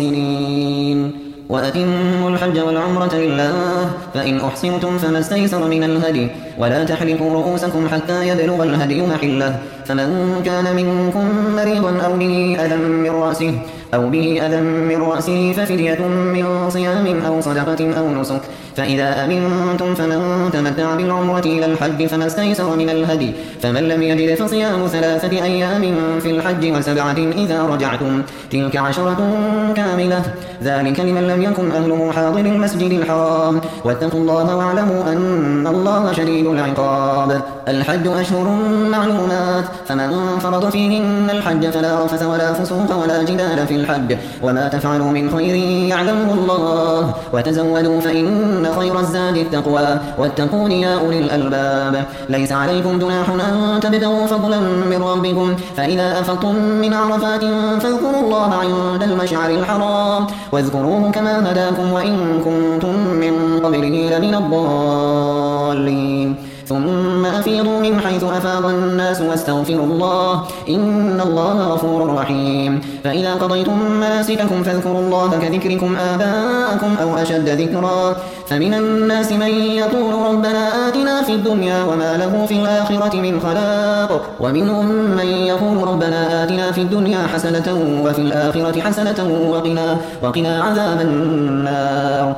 المحسنين وأتموا الحج والعمرة لله فإن أحصرتم فما استيسر من الهدي ولا تحلقوا رؤوسكم حتى يبلغ الهدي محله فمن كان منكم مريضا أو به أذى من رأسه أو به أذى من رأسه ففدية من صيام أو صدقة أو نسك فإذا أمنتم فمن تمتع بالعمرة إلى الحج فما استيسر من الهدي فمن لم يجد فصيام ثلاثة أيام في الحج وسبعة إذا رجعتم تلك عشرة كاملة ذلك لمن لم يكن أهله حاضر المسجد الحرام واتقوا الله واعلموا أن الله شديد العقاب الحج أشهر معلومات فمن فرض فيهن الحج فلا رفث ولا فسوق ولا جدال في الحج وما تفعلوا من خير يعلمه الله وتزودوا فإن خير الزاد التقوى واتقون يا أولي الألباب ليس عليكم جناح أن تبتغوا فضلا من ربكم فإذا أفضتم من عرفات فاذكروا الله عند المشعر الحرام واذكروه كما هداكم وإن كنتم من قبله لمن الضالين ثم أفيضوا من حيث أفاض الناس واستغفروا الله إن الله غفور رحيم فإذا قضيتم مناسككم فاذكروا الله كذكركم آباءكم أو أشد ذكرا فمن الناس من يقول ربنا آتنا في الدنيا وما له في الآخرة من خلاق ومنهم من يقول ربنا آتنا في الدنيا حسنة وفي الآخرة حسنة وقنا, وقنا عذاب النار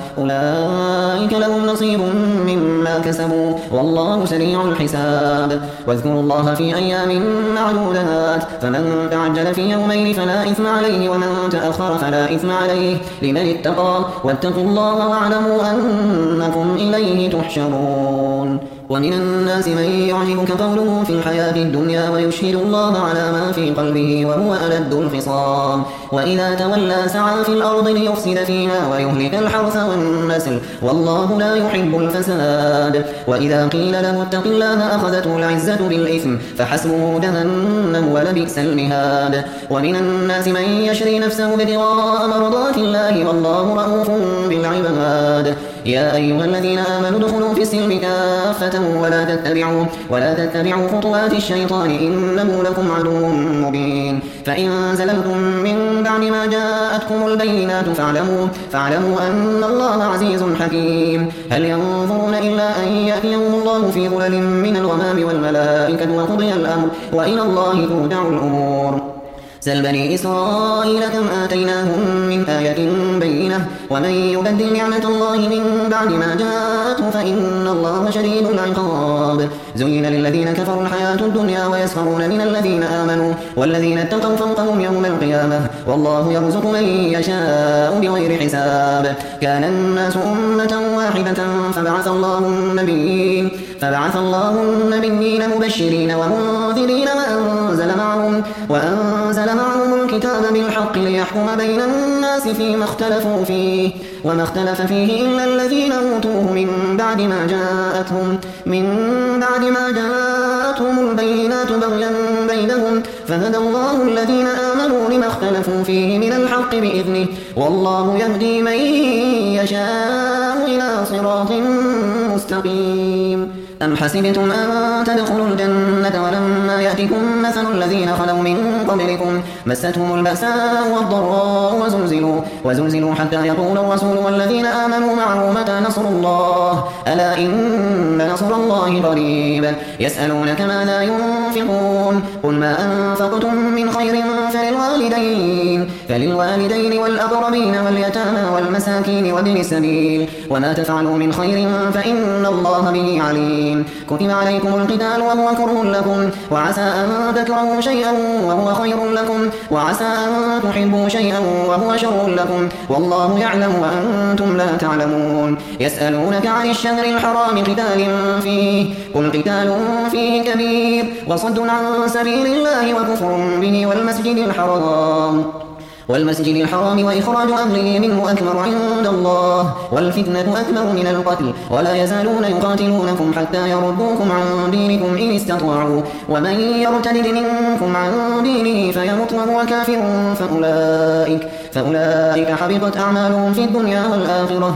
أولئك لهم نصيب مما كسبوا والله سريع الحساب واذكروا الله في أيام معدودات فمن تعجل في يومين فلا إثم عليه ومن تأخر فلا إثم عليه لمن اتقى واتقوا الله واعلموا أنكم إليه تحشرون ومن الناس من يعجبك قوله في الحياة الدنيا ويشهد الله على ما في قلبه وهو ألد الخصام وإذا تولى سعى في الأرض ليفسد فيها ويهلك الحرث والنسل والله لا يحب الفساد وإذا قيل له اتق الله أخذته العزة بالإثم فحسبه جهنم ولبئس المهاد ومن الناس من يشري نفسه ابتغاء مرضات الله والله رؤوف بالعباد يا أيها الذين آمنوا ادخلوا في السلم كافة ولا تتبعوا ولا تتبعوا خطوات الشيطان إنه لكم عدو مبين فإن زللتم من بعد ما جاءتكم البينات فاعلموا فاعلموا أن الله عزيز حكيم هل ينظرون إلا أن يأتيهم الله في ظلل من الغمام والملائكة وقضي الأمر وإلى الله ترجع الأمور سل بني إسرائيل كم آتيناهم من آية بينة ومن يبدل نعمة الله من بعد ما جاءته فإن الله شديد العقاب زين للذين كفروا الحياة الدنيا ويسخرون من الذين آمنوا والذين اتقوا فوقهم يوم القيامة والله يرزق من يشاء بغير حساب كان الناس أمة واحدة فبعث الله النبيين فبعث الله النبيين مبشرين ومنذرين وأنزل معهم وأنزل معهم الكتاب بالحق ليحكم بين الناس فيما اختلفوا فيه وما اختلف فيه إلا الذين أوتوه من بعد ما جاءتهم من بعد ما جاءتهم البينات بغيا بينهم فهدى الله الذين آمنوا لما اختلفوا فيه من الحق بإذنه والله يهدي من يشاء إلى صراط مستقيم أم حسبتم أن تدخلوا الجنة ولما يأتكم مثل الذين خلوا من قبلكم مستهم البأساء والضراء وزلزلوا, وزلزلوا حتى يقول الرسول والذين آمنوا معه متى نصر الله ألا إن نصر الله قريب يسألونك ماذا ينفقون قل ما أنفقتم من خير فللوالدين, فللوالدين والأقربين واليتامى والمساكين وابن السبيل وما تفعلوا من خير فإن الله به عليم كتب عليكم القتال وهو كره لكم وعسى أن تكرهوا شيئا وهو خير لكم وعسى أن تحبوا شيئا وهو شر لكم والله يعلم وأنتم لا تعلمون يسألونك عن الشهر الحرام قتال فيه قل قتال فيه كبير وصد عن سبيل الله وكفر به والمسجد الحرام والمسجد الحرام وإخراج أهله منه أكبر عند الله والفتنة أكبر من القتل ولا يزالون يقاتلونكم حتى يردوكم عن دينكم إن استطاعوا ومن يرتد منكم عن دينه فيمت وهو كافر فأولئك, فأولئك حبطت أعمالهم في الدنيا والآخرة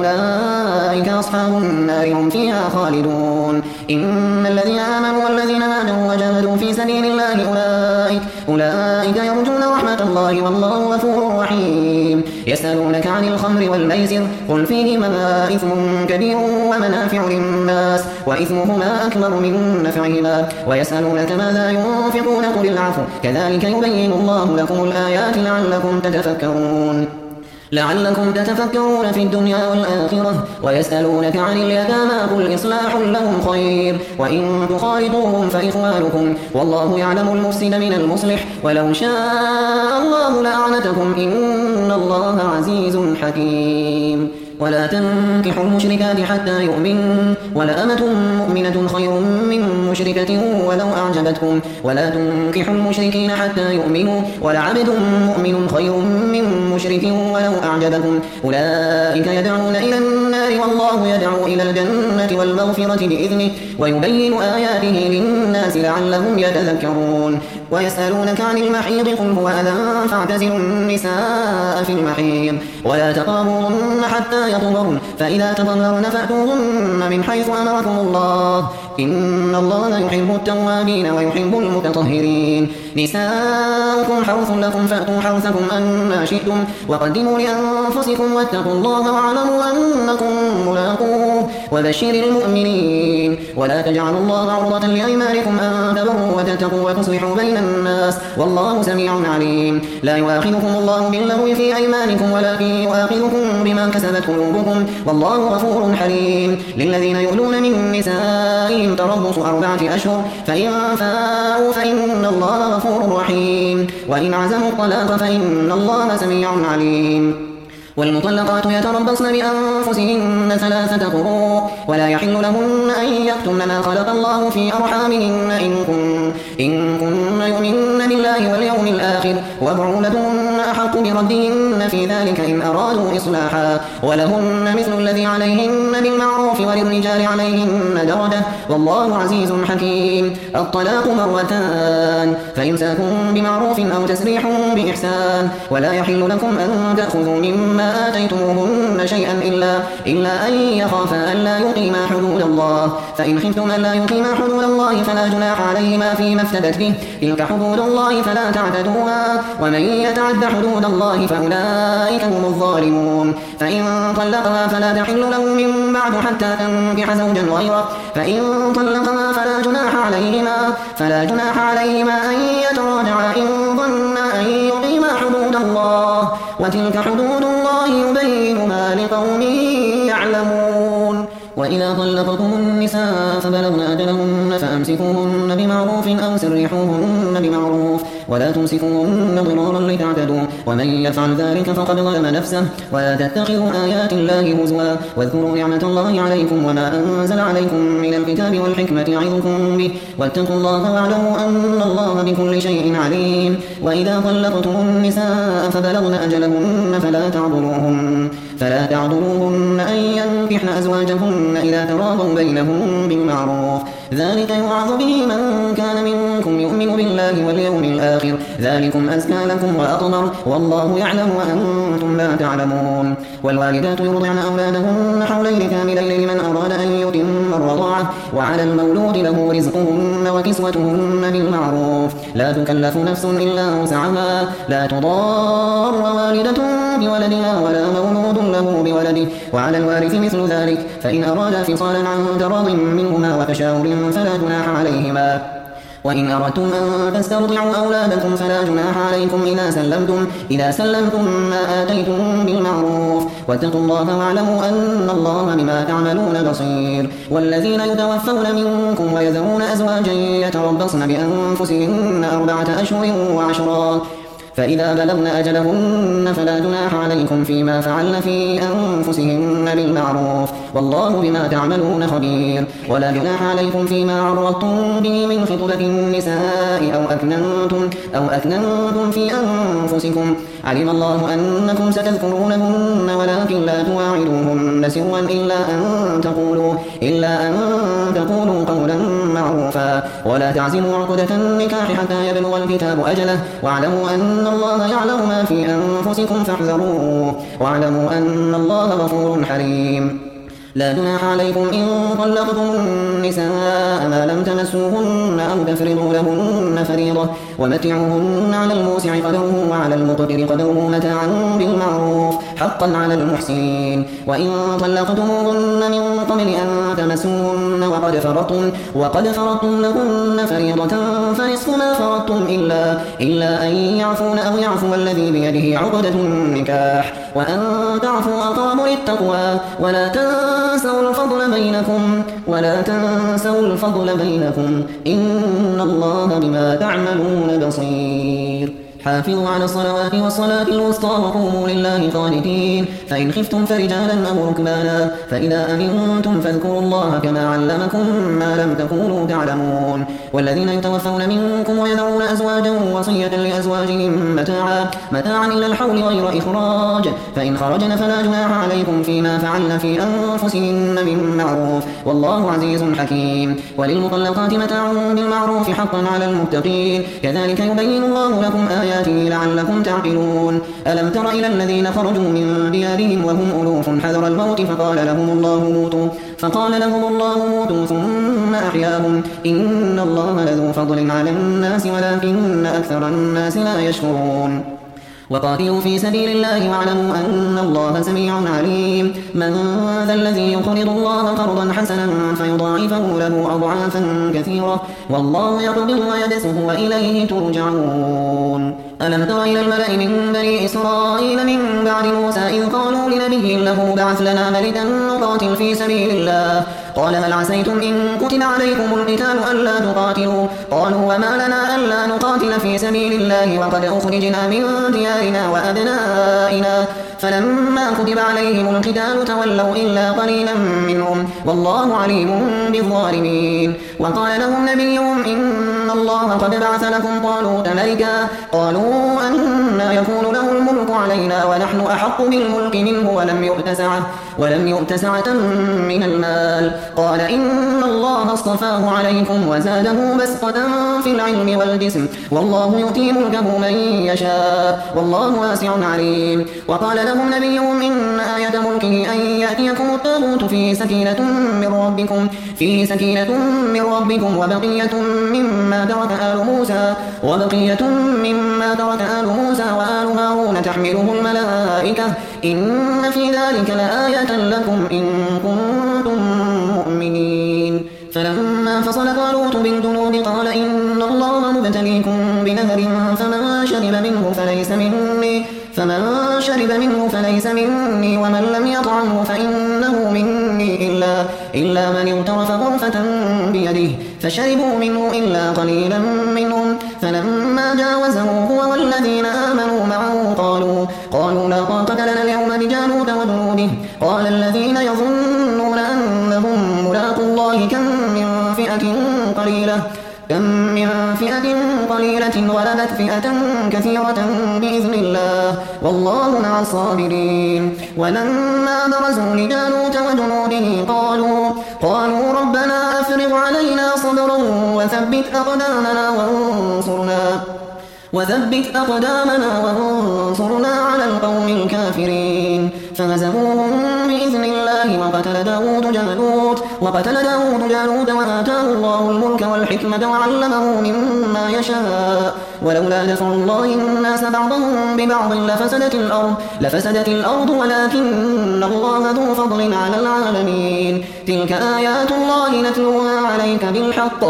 وأولئك أصحاب النار هم فيها خالدون إن الذين آمنوا والذين هاجروا وجاهدوا في سبيل الله أولئك, أولئك يرجون رحمة الله والله غفور رحيم يسألونك عن الخمر والميسر قل فيهما إثم كبير ومنافع للناس وإثمهما أكبر من نفعهما ويسألونك ماذا ينفقون قل العفو كذلك يبين الله لكم الآيات لعلكم تتفكرون لعلكم تتفكرون في الدنيا والآخرة ويسألونك عن اليتامى قل إصلاح لهم خير وإن تخالطوهم فإخوانكم والله يعلم المفسد من المصلح ولو شاء الله لأعنتكم إن الله عزيز حكيم ولا تنكحوا المشركات حتى يؤمنوا ولأمة مؤمنة خير من مشركة ولو أعجبتكم ولا تنكحوا المشركين حتى يؤمنوا ولعبد مؤمن خير من مشرك ولو أعجبكم أولئك يدعون إلى النار والله يدعو إلى الجنة والمغفرة بإذنه ويبين آياته للناس لعلهم يتذكرون ويسألونك عن المحيض قل هو أذى فاعتزلوا النساء في المحيض ولا تقربوهن حتى يطهرن فإذا تطهرن فأتوهن من حيث أمركم الله إن الله يحب التوابين ويحب المتطهرين نساؤكم حرث لكم فأتوا حرثكم أن شئتم وقدموا لأنفسكم واتقوا الله واعلموا أنكم ملاقوه وبشر المؤمنين ولا تجعلوا الله عرضة لأيمانكم أن تبروا وتتقوا وتصلحوا بين الناس والله سميع عليم لا يؤاخذكم الله باللغو في أيمانكم ولكن يؤاخذكم بما كسبت قلوبكم والله غفور حليم للذين يؤلون من نسائهم تربص أربعة أشهر فإن فاءوا فإن الله غفور رحيم وإن عزموا الطلاق فإن الله سميع عليم والمطلقات يتربصن بأنفسهن ثلاثة قروء ولا يحل لهن أن يكتمن ما خلق الله في أرحامهن إن كن, إن كن يؤمن بالله واليوم الآخر وبعولتهن أحق بردهن في ذلك إن أرادوا إصلاحا ولهن مثل الذي عليهن بالمعروف وللرجال عليهن درجة والله عزيز حكيم الطلاق مرتان فإمساكم بمعروف أو تسريح بإحسان ولا يحل لكم أن تأخذوا مما آتيتموهن شيئا إلا, إلا أن يخافا ألا يقيما حدود الله فإن خفتم ألا يقيما حدود الله فلا جناح عليهما فيما افتدت به تلك حدود الله فلا تعتدوها ومن يتعد حدود الله فأولئك هم الظالمون فإن طلقها فلا تحل له من بعد حتى تنكح زوجا غيره فإن طلقها فلا جناح عليهما فلا جناح عليهما أن يتراجعا إن ظنا أن يقيما حدود الله وتلك حدود الله يبين ما لقوم يعلمون وإذا طلقتم النساء فبلغن أجلهن فأمسكوهن بمعروف أو سرحوهن بمعروف ولا تمسكوهن ضرارا لتعتدوا ومن يفعل ذلك فقد ظلم نفسه ولا تتخذوا آيات الله هزوا واذكروا نعمة الله عليكم وما أنزل عليكم من الكتاب والحكمة يعظكم به واتقوا الله واعلموا أن الله بكل شيء عليم وإذا طلقتم النساء فبلغن أجلهن فلا تعضلوهن فلا تعضلوهن أن ينكحن أزواجهن إذا تراضوا بينهم بالمعروف ذلك يوعظ به من كان منكم يؤمن بالله واليوم الآخر ذلكم أزكى لكم وأطهر والله يعلم وأنتم لا تعلمون. والوالدات يرضعن أولادهن حولين كاملين لمن أراد أن يتم الرضاعة وعلى المولود له رزقهن وكسوتهن بالمعروف لا تكلف نفس إلا وسعها لا تضار والدة بولدها ولا مولود له بولده وعلى الوارث مثل ذلك فإن أرادا فصالا عن تراض منهما وتشاور فلا جناح عليهما. وإن أردتم أن تسترضعوا أولادكم فلا جناح عليكم إذا سلمتم, إذا سلمتم ما آتيتم بالمعروف واتقوا الله واعلموا أن الله بما تعملون بصير. والذين يتوفون منكم ويذرون أزواجا يتربصن بأنفسهن أربعة أشهر وعشرا فإذا بلغن أجلهن فلا جناح عليكم فيما فعلن في أنفسهن بالمعروف والله بما تعملون خبير. ولا جناح عليكم فيما عرضتم به من خطبة النساء أو أكننتم, أو أكننتم في أنفسكم علم الله أنكم ستذكرونهن ولكن لا تواعدوهن سرا إلا أن تقولوا, إلا أن تقولوا قولا معروفا ولا تعزموا عقدة النكاح حتى يبلغ الكتاب أجله واعلموا أن الله يعلم ما في أنفسكم فاحذروه واعلموا أن الله غفور حليم. لا جناح عليكم إن طلقتم النساء ما لم تمسوهن أو تفرضوا لهن فريضة ومتعوهن على الموسع قدره وعلى المقتر قدره متاعا بالمعروف حقا على المحسنين. وإن طلقتموهن من قبل أن تمسوهن وقد فرضتم, وقد فرضتم لهن فريضة فنصف ما فرضتم إلا, إلا أن يعفون أو يعفو الذي بيده عقدة النكاح وأن تعفوا أقرب للتقوى ولا تنسوا الفضل بينكم ولا تنسوا الفضل بينكم إن الله بما تعملون بصير. حافظوا على الصلوات والصلاة الوسطى وقوموا لله قانتين فإن خفتم فرجالا أو ركبانا فإذا أمنتم فاذكروا الله كما علمكم ما لم تكونوا تعلمون. والذين يتوفون منكم ويذرون أزواجا وصية لأزواجهم متاعا, متاعا إلى الحول غير إخراج فإن خرجن فلا جناح عليكم فيما فعلن في أنفسهن من معروف والله عزيز حكيم. وللمطلقات متاع بالمعروف حقا على المتقين كذلك يبين الله لكم آياته لعلكم تعقلون. ألم تر إلى الذين خرجوا من ديارهم وهم ألوف حذر الموت فقال لهم الله موتوا فقال لهم الله موتوا ثم أحياهم إن الله لذو فضل على الناس ولكن أكثر الناس لا يشكرون. وقاتلوا في سبيل الله واعلموا أن الله سميع عليم. من ذا الذي يقرض الله قرضا حسنا فيضاعفه له أضعافا كثيرة والله يقبض ويبسط وإليه ترجعون. ألم تر إلى الملأ من بني إسرائيل من بعد موسى إذ قالوا لنبي له بعث لنا ملكا نقاتل في سبيل الله قال هل عسيتم إن كتب عليكم القتال ألا تقاتلوا قالوا وما لنا ألا نقاتل في سبيل الله وقد أخرجنا من ديارنا وأبنائنا فلما كتب عليهم القتال تولوا إلا قليلا منهم والله عليم بالظالمين. وقال لهم نبيهم إن الله قد بعث لكم طالوت ملكا قالوا أنى يكون له الملك علينا ونحن أحق بالملك منه ولم يؤت سعة, ولم يؤت سعة من المال قال إن الله اصطفاه عليكم وزاده بسطة في العلم والجسم والله يؤتي ملكه من يشاء والله واسع عليم. وقال لهم نبيهم إن آية ملكه أن يأتيكم التابوت فيه سكينة من ربكم فيه سكينة من ربكم وبقية مما ترك آل موسى وبقية مما ترك آل موسى وآل هارون تحمله الملائكة إن في ذلك لآية لكم إن كنتم مؤمنين. فلما فصل طالوت بالجنود قال إن الله مبتليكم بنهر فمن شرب منه فليس مني فمن شرب منه فليس مني ومن لم يطعمه فإنه مني إلا, إلا من اغترف غرفة بيده فشربوا منه إلا قليلا منهم فلما جاوزه هو والذين آمنوا معه قالوا, قالوا لا طاقة لنا اليوم بجالوت وجنوده قال الذين يظنون أنهم ملاقوا الله كم من فئة قليلة كم من فئة قليلة غلبت فئة كثيرة بإذن الله والله مع الصابرين. ولما برزوا لجالوت وجنوده قالوا, قالوا ربنا أفرغ علينا صبرا وثبت أقدامنا وانصرنا وثبت أقدامنا وانصرنا على القوم الكافرين فهزموهم بإذن الله وقتل داود جالوت وقتل داود جالوت وآتاه الله الملك والحكمة وعلمه مما يشاء ولولا دفع الله الناس بعضهم ببعض لفسدت الأرض لفسدت الأرض ولكن الله ذو فضل على العالمين تلك آيات الله نتلوها عليك بالحق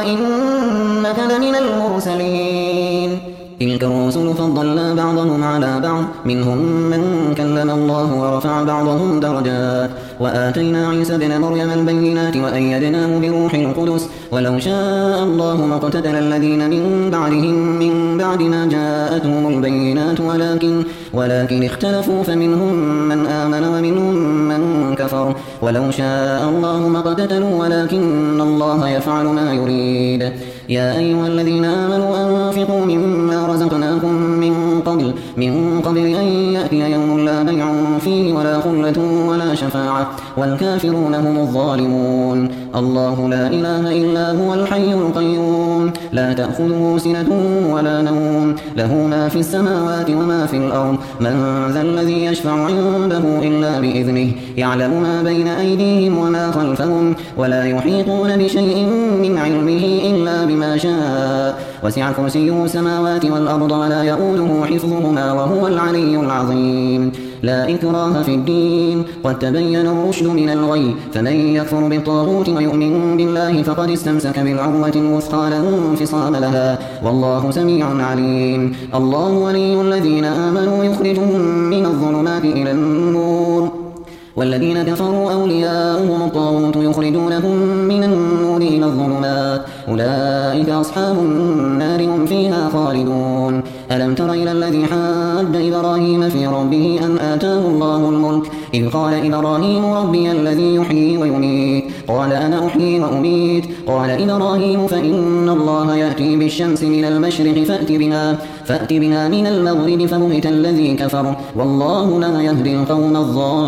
وإنك لمن المرسلين تلك الرسل فضلنا بعضهم على بعض منهم من كلم الله ورفع بعضهم درجات وآتينا عيسى ابن مريم البينات وأيدناه بروح القدس ولو شاء الله ما اقتتل الذين من بعدهم من بعد ما جاءتهم البينات ولكن ولكن اختلفوا فمنهم من آمن ومنهم من كفر ولو شاء الله ما اقتتلوا ولكن الله يفعل ما يريد يا أيها الذين آمنوا أنفقوا مما رزقناكم من قبل من قبل أن يأتي يوم لا بيع فيه ولا خلة ولا شفاعة والكافرون هم الظالمون الله لا إله إلا هو الحي القيوم لا تأخذه سنة ولا نوم له ما في السماوات وما في الأرض من ذا الذي يشفع عنده إلا بإذنه يعلم ما بين أيديهم وما خلفهم ولا يحيطون بشيء من علمه إلا بما شاء وسع كرسيه السماوات والأرض ولا يؤوده حفظهما وهو العلي العظيم لا إكراه في الدين قد تبين الرشد من الغي فمن يكفر بالطاغوت ويؤمن بالله فقد استمسك بالعروة الوثقى لا انفصام لها والله سميع عليم الله ولي الذين آمنوا يخرجهم من الظلمات إلى النور والذين كفروا أولياؤهم الطاغوت يخرجونهم من النور إلى الظلمات أولئك أصحاب النار هم فيها خالدون ألم تر إلى الذي حاج إبراهيم في ربه أن آتاه الله الملك إذ قال إبراهيم ربي الذي يحيي ويميت قال أنا أحيي وأميت قال إبراهيم فإن الله يأتي بالشمس من المشرق فأت بها, فأت بها من المغرب فبهت الذي كفر والله لا يهدي القوم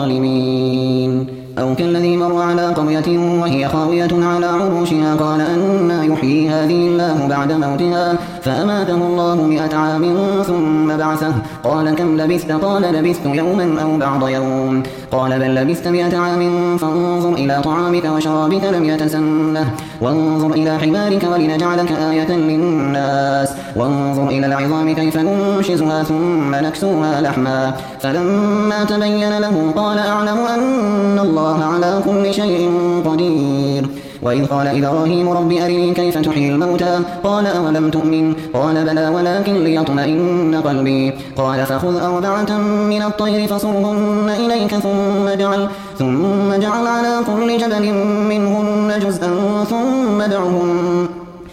الظالمين أو كالذي مر على قرية وهي خاوية على عروشها قال أنى يحيي هذه الله بعد موتها فأماته الله مئة عام ثم بعثه قال كم لبثت قال لبثت يوما أو بعض يوم قال بل لبثت مئة عام فانظر إلى طعامك وشرابك لم يتسنه وانظر إلى حمارك ولنجعلك آية للناس وانظر إلى العظام كيف ننشزها ثم نكسوها لحما فلما تبين له قال أعلم أن الله على كل شيء قدير وإذ قال إبراهيم رب أرني كيف تحيي الموتى قال أولم تؤمن قال بلى ولكن ليطمئن قلبي قال فخذ أربعة من الطير فصرهن إليك ثم جعل, ثم جعل على كل جبل منهن جزءا ثم دعهن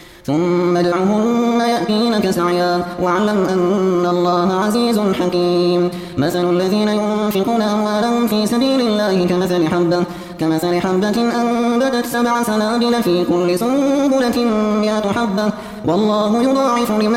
ثم دعهن يأتينك سعيا واعلم أن الله عزيز حكيم مثل الذين ينفقون أموالهم في سبيل الله كمثل حبة كمثل حبة أنبتت سبع سنابل في كل سنبلة مئة حبة والله يضاعف لمن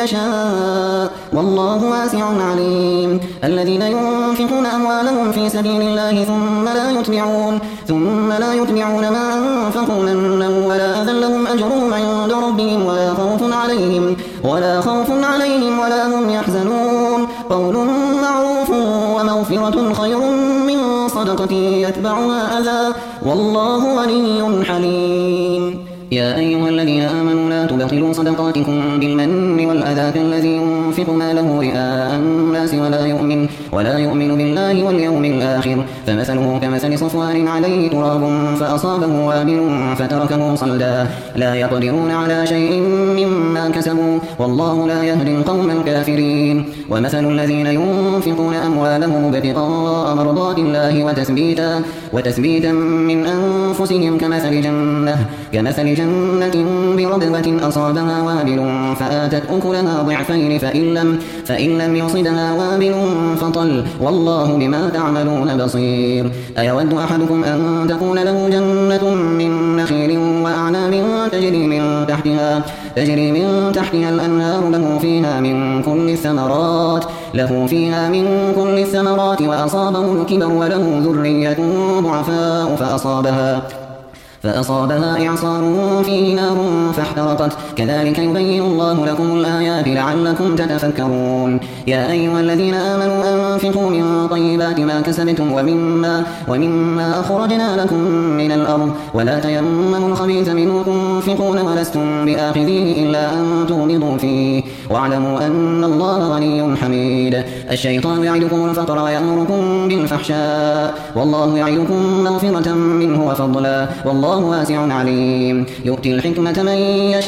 يشاء والله واسع عليم الذين ينفقون أموالهم في سبيل الله ثم لا يتبعون ثم لا يتبعون ما أنفقوا منا ولا أذى لهم أجرهم عند ربهم ولا خوف عليهم ولا خوف عليهم ولا هم يحزنون قول معروف ومغفرة خير من صدقة يتبعها أذى والله غني حليم يا أيها الذين آمنوا لا تبطلوا صدقاتكم بالمن والأذى كالذي ينفق ماله رئاء الناس ولا يؤمن ولا يؤمن بالله واليوم الآخر فمثله كمثل صفوان عليه تراب فأصابه وابل فتركه صلدا لا يقدرون على شيء مما كسبوا والله لا يهدي القوم الكافرين ومثل الذين ينفقون أموالهم ابتغاء مرضات الله وتثبيتا وتثبيتا من أنفسهم كمثل جنة كمثل جنة بربوة أصابها وابل فآتت أكلها ضعفين فإن لم, فإن لم يصدها وابل فطل والله بما تعملون بصير أيود أحدكم أن تكون له جنة من نخيل وأعناب تجري من تحتها, تجري من تحتها الأنهار له فيها من كل الثمرات له فيها من كل الثمرات وأصابه الكبر وله ذرية ضعفاء فأصابها فأصابها إعصار فيه نار فاحترقت كذلك يبين الله لكم الآيات لعلكم تتفكرون يا أيها الذين آمنوا أنفقوا من طيبات ما كسبتم ومما, ومما أخرجنا لكم من الأرض ولا تيمموا الخبيث منه تنفقون ولستم بآخذيه إلا أن تغمضوا فيه واعلموا أن الله غني حميد الشيطان يعدكم الفقر ويأمركم بالفحشاء والله يعدكم مغفرة منه وفضلا والله واسع عليم يؤتي الحكمة من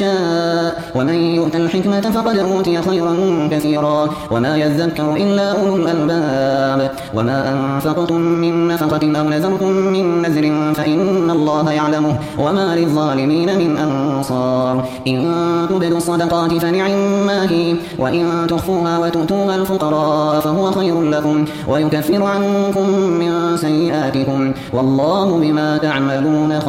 يشاء ومن يؤت الحكمة فقد أوتي خيرا كثيرا وما يذكر إلا أولو الألباب وما أنفقتم من نفقة أو نذرتم من نذر فإن الله يعلمه وما للظالمين من أنصار إن تبدوا الصدقات فنعما هي وإن تخفوها وتؤتوها الفقراء فهو خير لكم ويكفر عنكم من سيئاتكم والله بما تعملون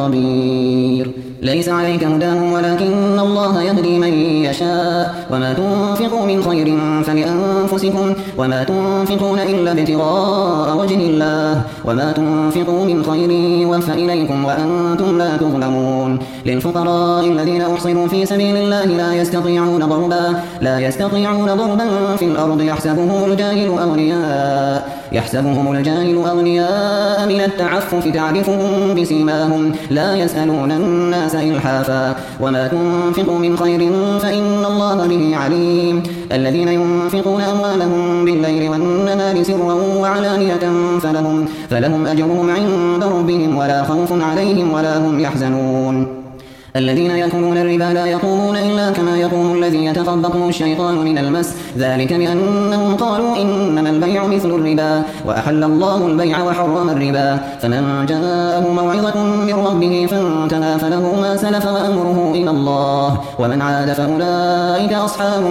خبير ليس عليك هداهم ولكن الله يهدي من يشاء وما تنفقوا من خير فلأنفسكم وما تنفقون إلا ابتغاء وجه الله وما تنفقوا من خير يوفى إليكم وأنتم لا تظلمون للفقراء الذين أحصروا في سبيل الله لا يستطيعون ضربا لا يستطيعون ضربا في الأرض يحسبهم الجاهل أغنياء يحسبهم الجاهل أغنياء من التعفف تعرفهم بسيماهم لا يسألون الناس إلحافا وما تنفقوا من خير فإن الله به عليم الذين ينفقون أموالهم بالليل والنهار سرا وعلانية فلهم, فلهم أجرهم عند ربهم ولا خوف عليهم ولا هم يحزنون الذين يأكلون الربا لا يقومون إلا كما يقوم الذي يتخبطه الشيطان من المس ذلك بأنهم قالوا إنما البيع مثل الربا وأحل الله البيع وحرم الربا فمن جاءه موعظة من ربه فانتهى فله ما سلف وأمره إلى الله ومن عاد فأولئك أصحاب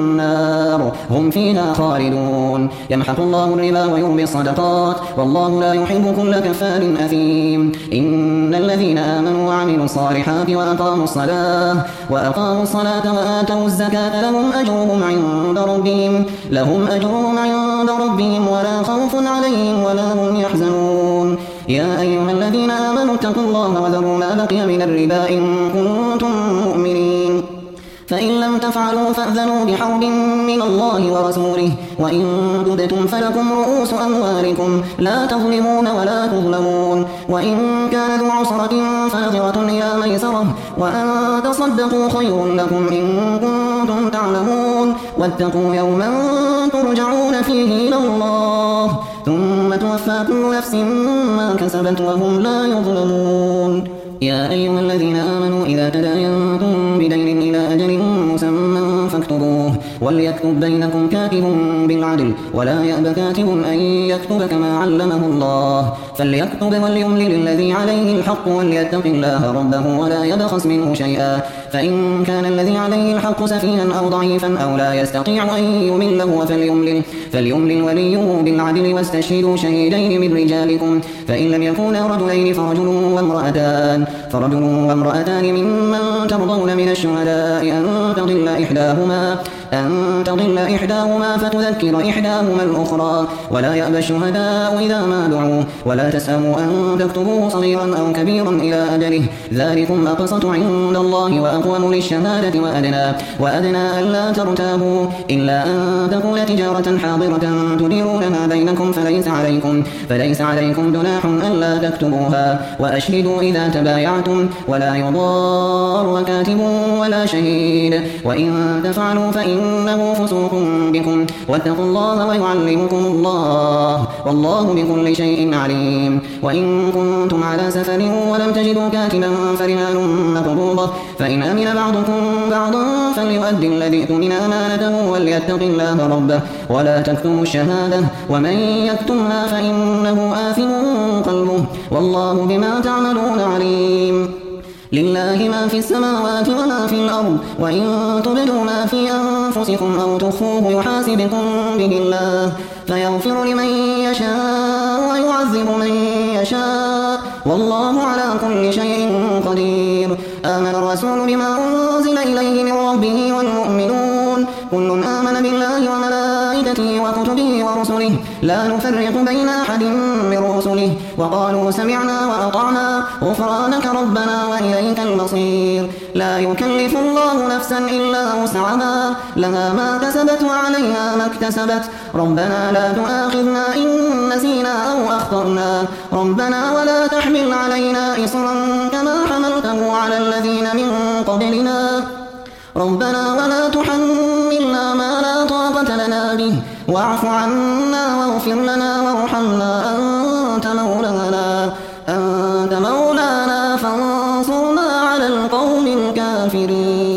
النار هم فيها خالدون يمحق الله الربا ويربي الصدقات والله لا يحب كل كفار أثيم إن الذين آمنوا وعملوا الصالحات وأقاموا الصلاة وأقاموا الصلاة وآتوا الزكاة لهم أجرهم عند ربهم لهم أجرهم عند ربهم ولا خوف عليهم ولا هم يحزنون يا أيها الذين آمنوا اتقوا الله وذروا ما بقي من الربا إن كنتم مؤمنين فإن لم تفعلوا فأذنوا بحرب من الله ورسوله وإن تبتم فلكم رؤوس أموالكم لا تظلمون ولا تظلمون وإن كان ذو عسرة فنظرة إلى ميسرة وأن تصدقوا خير لكم إن كنتم تعلمون واتقوا يوما ترجعون فيه إلى الله ثم توفى كل نفس ما كسبت وهم لا يظلمون يا أيها الذين آمنوا إذا تداينتم بدين إلى أجل مسمى فاكتبوه وليكتب بينكم كاتب بالعدل ولا يأب كاتب أن يكتب كما علمه الله فليكتب وليملل الذي عليه الحق وليتق الله ربه ولا يبخس منه شيئا فإن كان الذي عليه الحق سفيها أو ضعيفا أو لا يستطيع أن يمله فليملل, فليملل وليه بالعدل واستشهدوا شهيدين من رجالكم فإن لم يكونا رجلين فرجل وامرأتان فرجل وامرأتان ممن ترضون من الشهداء أن تضل إحداهما أن تضل إحداهما فتذكر إحداهما الأخرى ولا يأبى الشهداء إذا ما دعوا ولا تسأموا أن تكتبوه صغيرا أو كبيرا إلى أجله ذلكم أقسط عند الله وأقوم للشهادة وأدنى, وأدنى ألا ترتابوا إلا أن تكون تجارة حاضرة تديرونها بينكم فليس عليكم, فليس عليكم جناح ألا تكتبوها وأشهدوا إذا تبايعتم ولا يضار كاتب ولا شهيد وإن تفعلوا فإنه فسوق بكم واتقوا الله ويعلمكم الله والله بكل شيء عليم وإن كنتم على سفر ولم تجدوا كاتبا فرهان مقبوضة فإن أمن بعضكم بعضا فليؤدي الذي اؤتمن أمانته وليتق الله ربه ولا تكتموا الشهادة ومن يكتمها فإنه آثم قلبه والله بما تعملون عليم لله ما في السماوات وما في الأرض وإن تبدوا ما في أنفسكم أو تخفوه يحاسبكم به الله فيغفر لمن يشاء ويعذب من يشاء والله على كل شيء قدير آمن الرسول بما أنزل إليه من ربه والمؤمنون كل آمن بالله وملائكته وكتبه ورسله لا نفرق بين أحد من رسله وقالوا سمعنا وأطعنا غفرانك ربنا وإليك المصير لا يكلف الله نفسا إلا وسعها لها ما كسبت وعليها ما اكتسبت ربنا لا تؤاخذنا إن نسينا أو أخطأنا ربنا ولا تحمل علينا إصرا كما حملته على الذين من قبلنا ربنا ولا تحملنا ما لا طاقة لنا به واعف عنا واغفر لنا وارحمنا أنت مولانا أنت مولانا فانصرنا على القوم الكافرين.